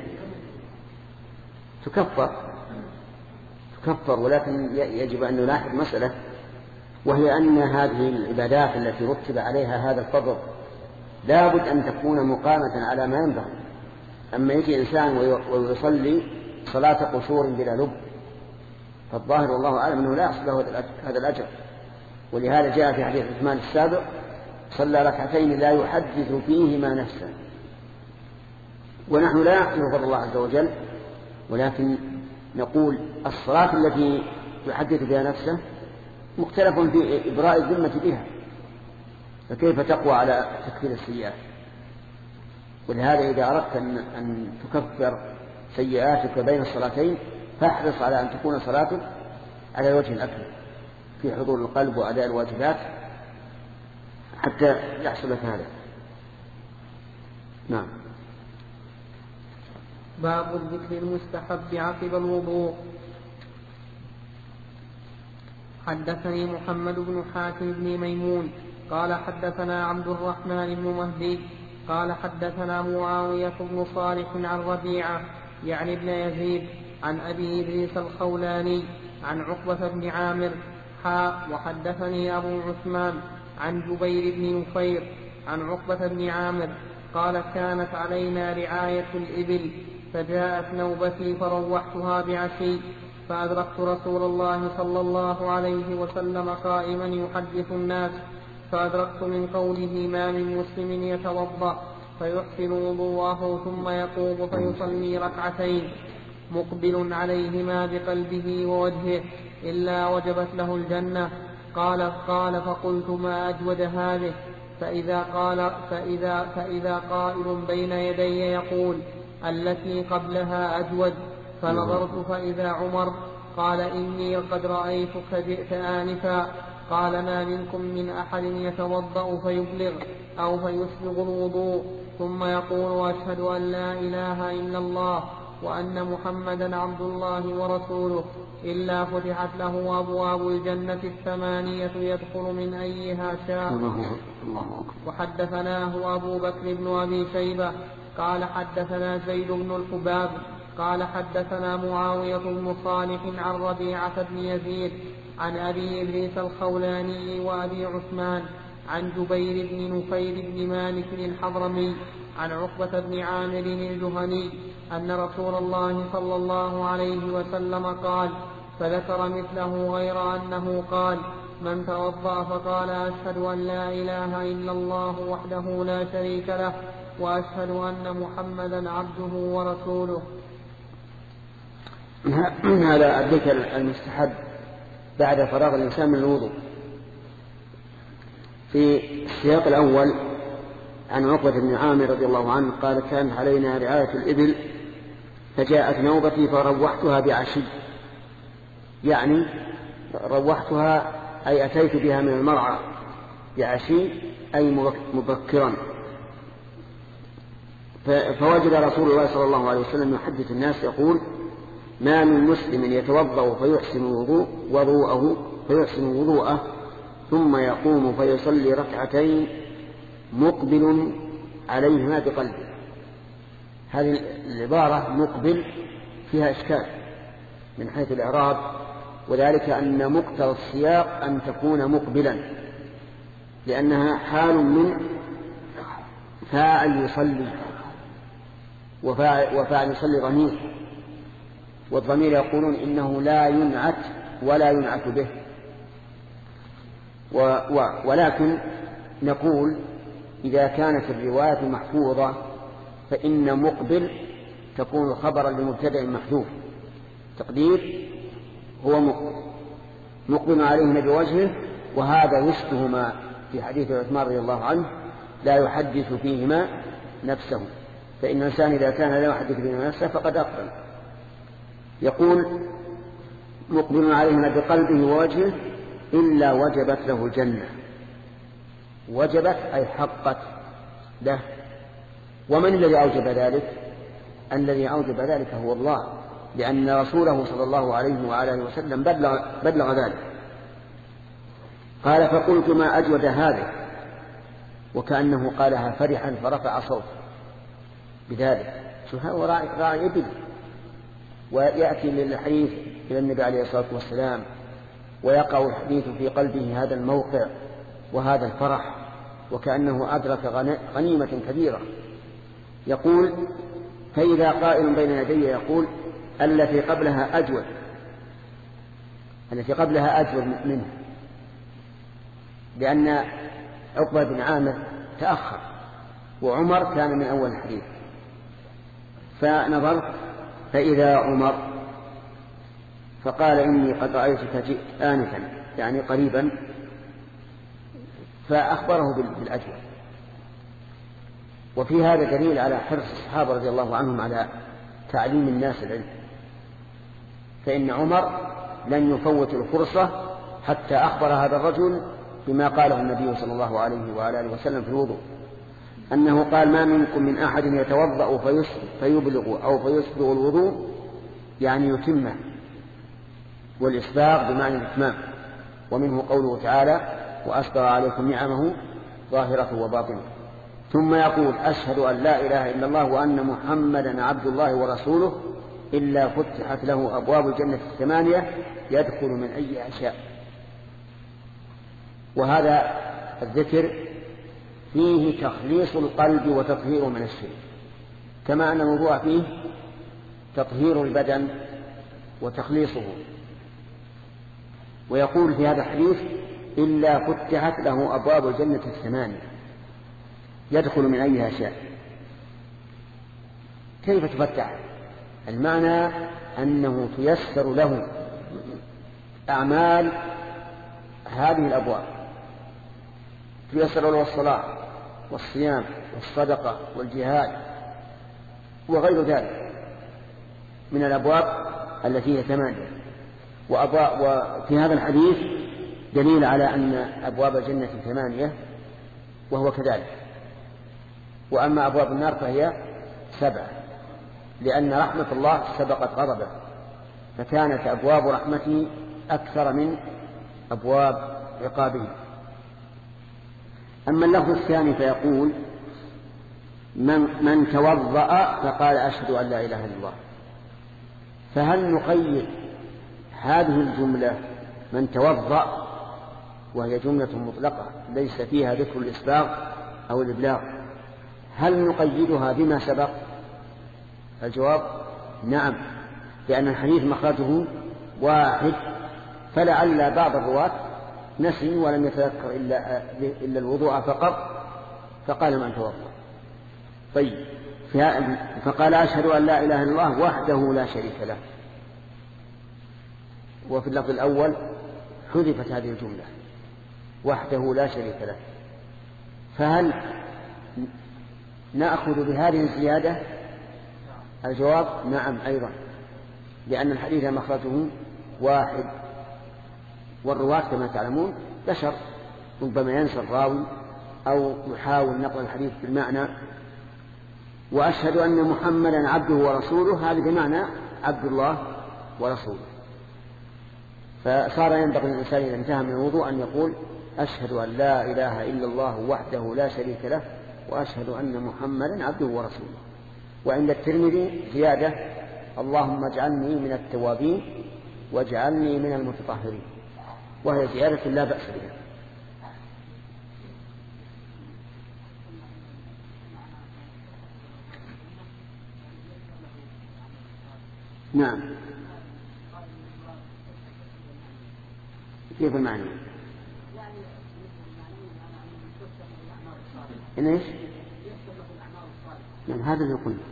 تكفر، ولكن يجب أن نلاحظ مسألة، وهي أن هذه العبادات التي رتب عليها هذا الفضل لا بد أن تكون مقامة على ما ينبغي. أما يجي إنسان ويصلي صلاة قصور بلا لب، فالظاهر والله أعلم أنه لا يحصل له هذا الأجر. ولهذا جاء في حديث عثمان السابق: صلى ركعتين لا يحدث فيهما نفسه. ونحن لا نغفر الله عز وجل، ولكن نقول الصلاة التي يحدث بها نفسه مختلف في إبراء الذمة بها، فكيف تقوى على تكفير السيئات؟ ولهذا إذا أردت أن تكفر سيئاتك بين الصلاتين فاحرص على أن تكون صلاتك على الوجه الأكمل في حضور القلب وأداء الواجبات حتى يحصل لك هذا. نعم. باب الذكر المستحب عقب الوضوء. حدثني محمد بن حاتم بن ميمون قال حدثنا عبد الرحمن بن مهدي قال حدثنا معاوية بن صالح عن ربيعة يعني ابن يزيد عن أبي إدريس الخولاني عن عقبة بن عامر وحدثني أبو عثمان عن جبير بن نفير عن عقبة بن عامر قال: كانت علينا رعاية الإبل فجاءت نوبتي فروحتها بعشي فأدركت رسول الله صلى الله عليه وسلم قائما يحدث الناس، فأدركت من قوله: ما من مسلم يتوضأ فيحسن وضوءه ثم يقوم فيصلي ركعتين مقبل عليهما بقلبه ووجهه إلا وجبت له الجنة. قال فقلت: ما أجود هذه؟ فإذا قائل بين يدي يقول: التي قبلها أجود. فنظرت فإذا عمر قال: إني قد رأيتك جئت آنفا. قال: ما منكم من أحد يتوضأ فيبلغ أو فيسبغ الوضوء ثم يقول: أشهد أن لا إله إلا الله وأن محمدا عبد الله ورسوله إلا فتحت له أبواب الجنة 8 يدخل من أيها شاء. وحدثناه أبو بكر بن أبي شيبة قال حدثنا زيد بن الحباب قال حدثنا معاوية بن صالح عن ربيعة بن يزيد عن أبي إدريس الخولاني وأبي عثمان عن جبير بن نفيل بن مالك الحضرمي عن عقبة بن عامر الجهني أن رسول الله صلى الله عليه وسلم قال، فذكر مثله غير أنه قال: من توضأ فقال: أشهد أن لا إله إلا الله وحده لا شريك له وأشهد أن محمدا عبده ورسوله. هذا الذكر المستحب بعد فراغ الإنسان من الوضوء. في السياق الأول عن عقبة بن عامر رضي الله عنه قال: كان علينا رعاية الإبل فجاءت نوبتي فروحتها بعشي، يعني روحتها أي أتيت بها من المرعى بعشي أي مبكرا. فوجد رسول الله صلى الله عليه وسلم يحدث الناس يقول: ما من مسلم يتوضأ فيحسن وضوءه ثم يقوم فيصلي ركعتين مقبل عليهما بقلبه. هذه العبارة مقبل فيها إشكال من حيث الإعراب، وذلك أن مقتضى السياق أن تكون مقبلا، لأنها حال من فاعل يصلي، وفاعل يصلي ضمير، والضمير يقولون إنه لا ينعت ولا ينعت به. ولكن نقول إذا كانت الرواية محفوظة فإن مقبل تكون خبرا لمبتدأ محذوف، تقدير هو مقبل عليهما بوجهه، وهذا يشبه ما في حديث عثمان رضي الله عنه: لا يحدث فيهما نفسه، فإن الإنسان إذا كان لا يحدث فيهما نفسه فقد أقبل. يقول: مقبل عليهما بقلبه ووجهه إلا وجبت له الجنة. وجبت أي حقت له. ومن الذي أوجب ذلك؟ الذي أوجب ذلك هو الله، لأن رسوله صلى الله عليه وآله وسلم بلغ ذلك. قال: فقلت ما أجود هذه، وكأنه قالها فرحا فرفع صوته بذلك. هو راعي إبل، ويأتي للحديث إلى النبي عليه الصلاة والسلام، ويقع الحديث في قلبه هذا الموقع وهذا الفرح، وكأنه أدرك غنيمة كبيرة. يقول: فإذا قائل بين يدي يقول: التي قبلها أجود منه، لأن عقبة بن عامر تأخر وعمر كان من أول الحديث. فنظرت فإذا عمر فقال: إني قد رأيتك جئت آنفا، يعني قريبا، فأخبره بالأجر. وفي هذا دليل على حرص الصحابة رضي الله عنهم على تعليم الناس العلم، فإن عمر لن يفوت الفرصة حتى أخبر هذا الرجل بما قاله النبي صلى الله عليه وآله وسلم في الوضوء، أنه قال: ما منكم من أحد يتوضأ فيبلغ أو فيسبغ الوضوء، يعني يتمه، والإسباغ بمعنى الإتمام. ومنه قوله تعالى: وأسبغ عليكم نعمه ظاهرة وباطنة. ثم يقول: أشهد أن لا إله إلا الله وأن محمدا عبد الله ورسوله، إلا فتحت له أبواب الجنة 8 يدخل من أي شاء. وهذا الذكر فيه تخليص القلب وتطهيره من الشرك، كما أن الموضوع فيه تطهير البدن وتخليصه. ويقول في هذا الحديث: إلا فتحت له أبواب الجنة 8 يدخل من أيها شاء. كيف تفتح؟ المعنى أنه تيسر له أعمال هذه الأبواب، تيسر له الصلاة والصيام والصدقة والجهاد وغير ذلك من الأبواب التي هي 8. وفي هذا الحديث دليل على أن أبواب الجنة 8 وهو كذلك. وأما أبواب النار فهي 7، لأن رحمة الله سبقت غضبه، فكانت أبواب رحمته أكثر من أبواب عقابه. أما اللفظ الثاني فيقول: من توضأ فقال: أشهد أن لا إله إلا الله. فهل نقيد هذه الجملة من توضأ، وهي جملة مطلقة ليس فيها ذكر الإسباغ أو الإبلاغ. هل نقيدها بما سبق؟ الجواب نعم، لأن الحديث مخرجه واحد، فلعل بعض الرواة نسي ولم يتذكر إلا الوضوء فقط فقال من توضأ. طيب، فقال أشهد أن لا إله إلا الله وحده لا شريك له. وفي اللفظ الأول حذفت هذه الجملة وحده لا شريك له. فهل نأخذ بهذه الزيادة؟ الجواب نعم أيضا، لأن الحديث مخرجه واحد، والرواة كما تعلمون بشر، ربما ينسى الراوي أو يحاول نقل الحديث بالمعنى. وأشهد أن محمدا عبده ورسوله، هذا بمعنى عبد الله ورسوله. فصار ينبغي للإنسان إذا انتهى من الوضوء أن يقول أشهد أن لا إله إلا الله وحده لا شريك له وأشهد أن محمدا عبده ورسوله. وعند الترمذي زيادة اللهم اجعلني من التوابين واجعلني من المتطهرين، وهي زيادة لا بأس بها. نعم، كيف المعنى؟ إن إيش؟ يعني هذا اللي قلنا.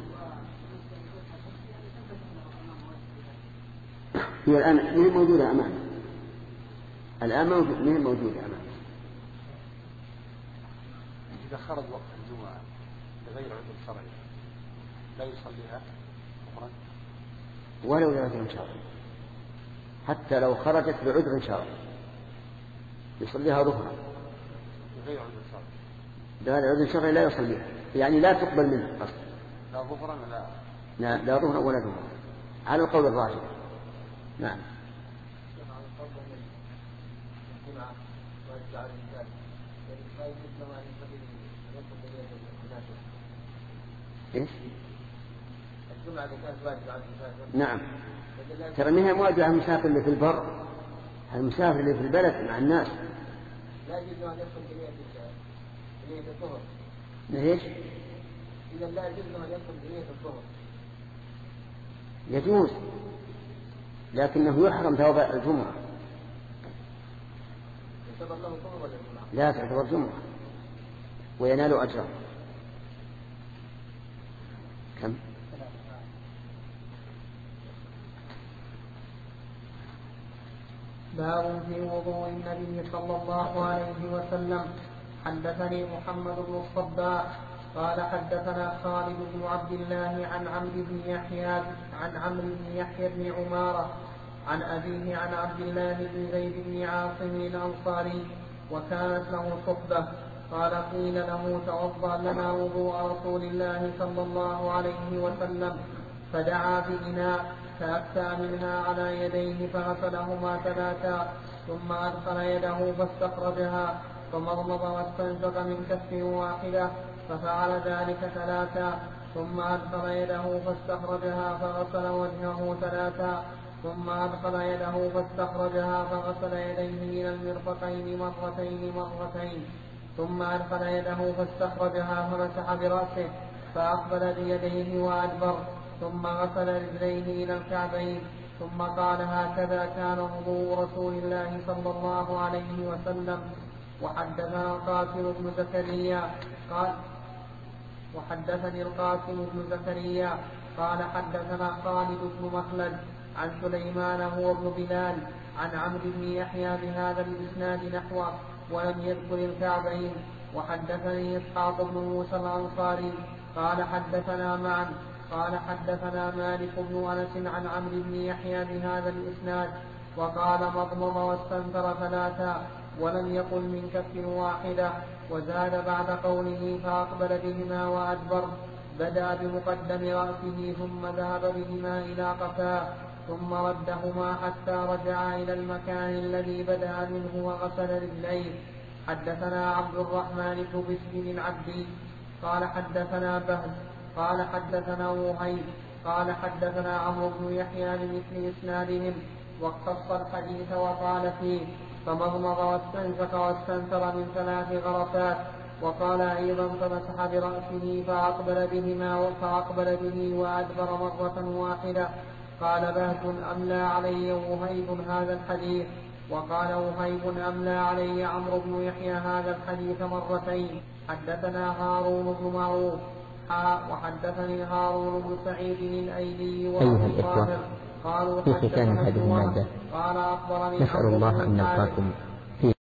هي الآن من موجودة أمامنا، الآن من موجودة أمامنا. إذا خرج وقت الجمعة بغير عذر شرعي لا يصليها ظهرا ولو لعذر شرعي، حتى لو خرجت بعذر شرعي يصليها ظهرا. بغير عذر شرعي، بغير عذر شرعي لا يصليها، يعني لا تقبل منه أصلا، لا ظهرا لا ظهرا ولا ظهرا على القول الراجح. نعم. إيش؟ الجمعة اللي كانت واجبة على المسافر. نعم. ترى منها مواجهة المسافر اللي في البر، المسافر اللي في البلد مع الناس. لا يجوز أن يدخل بنية الظهر. ليش؟ إذا لا يجوز أن يدخل بنية الظهر. يجوز، لكنه يحرم ثواب الجمعة. يعتبر له ظهر ولا جمعة؟ لا، تعتبر جمعة وينال أجرا. كم؟ باب في وضوء النبي صلى الله عليه وسلم. حدثني محمد بن الصباح قال حدثنا خالد بن عبد الله عن عمرو بن يحيى بن عمارة عن أبيه عن عبد الله بن زيد بن عاصم الأنصاري وكانت له صحبة قال قيل له توضأ لنا وضوء رسول الله صلى الله عليه وسلم، فدعا بإناء فأكسى منها على يديه فغسلهما ثلاثا، ثم أدخل يده فاستخرجها فمضمض واستنشق من كف واحدة، ففعل ذلك ثلاثا، ثم أدخل يده فاستخرجها فغسل وجهه ثلاثا، ثم أدخل يده فاستخرجها فغسل يديه إلى المرفقين مرتين، ثم أدخل يده فاستخرجها فمسح برأسه فأقبل بيديه وأدبر، ثم غسل رجليه إلى الكعبين، ثم قال هكذا كان وضوء رسول الله صلى الله عليه وسلم. وحدثني القاسم بن زكريا قال حدثنا خالد بن مخلد عن سليمان هو بن بلال عن عمرو بن يحيى بهذا الإسناد نحوه ولم يذكر الكعبين. وحدثني إسحاق بن موسى الأنصاري قال حدثنا معا قال حدثنا مالك بن أنس عن عمرو بن يحيى بهذا الإسناد وقال مضمض واستنثر ثلاثا ولم يقل من كف واحدة، وزاد بعد قوله فأقبل بهما وأدبر بدأ بمقدم رأسه ثم ذهب بهما إلى قفاه ثم ردهما حتى رجع إلى المكان الذي بدأ منه وغسل رجليه. حدثنا عبد الرحمن بن بشر العبدي قال حدثنا بهز قال حدثنا وهيب قال حدثنا عمرو بن يحيى بمثل إسنادهم واختص الحديث وقال فيه فمضمض واستنشق واستنثر من 3 غرفات. وقال أيضا فمسح برأسه فأقبل به وأدبر مرة واحدة. قال بهز أملى علي وهيب هذا الحديث. وقال وهيب أملى علي عمرو بن يحيى هذا الحديث مرتين. حدثنا هارون بن معروف وحدثني هارون بن سعيد الأيلي أيها الإخوة، قالوا في ختام هذه المادة قال أخبرني نسأل الله أن نلقاكم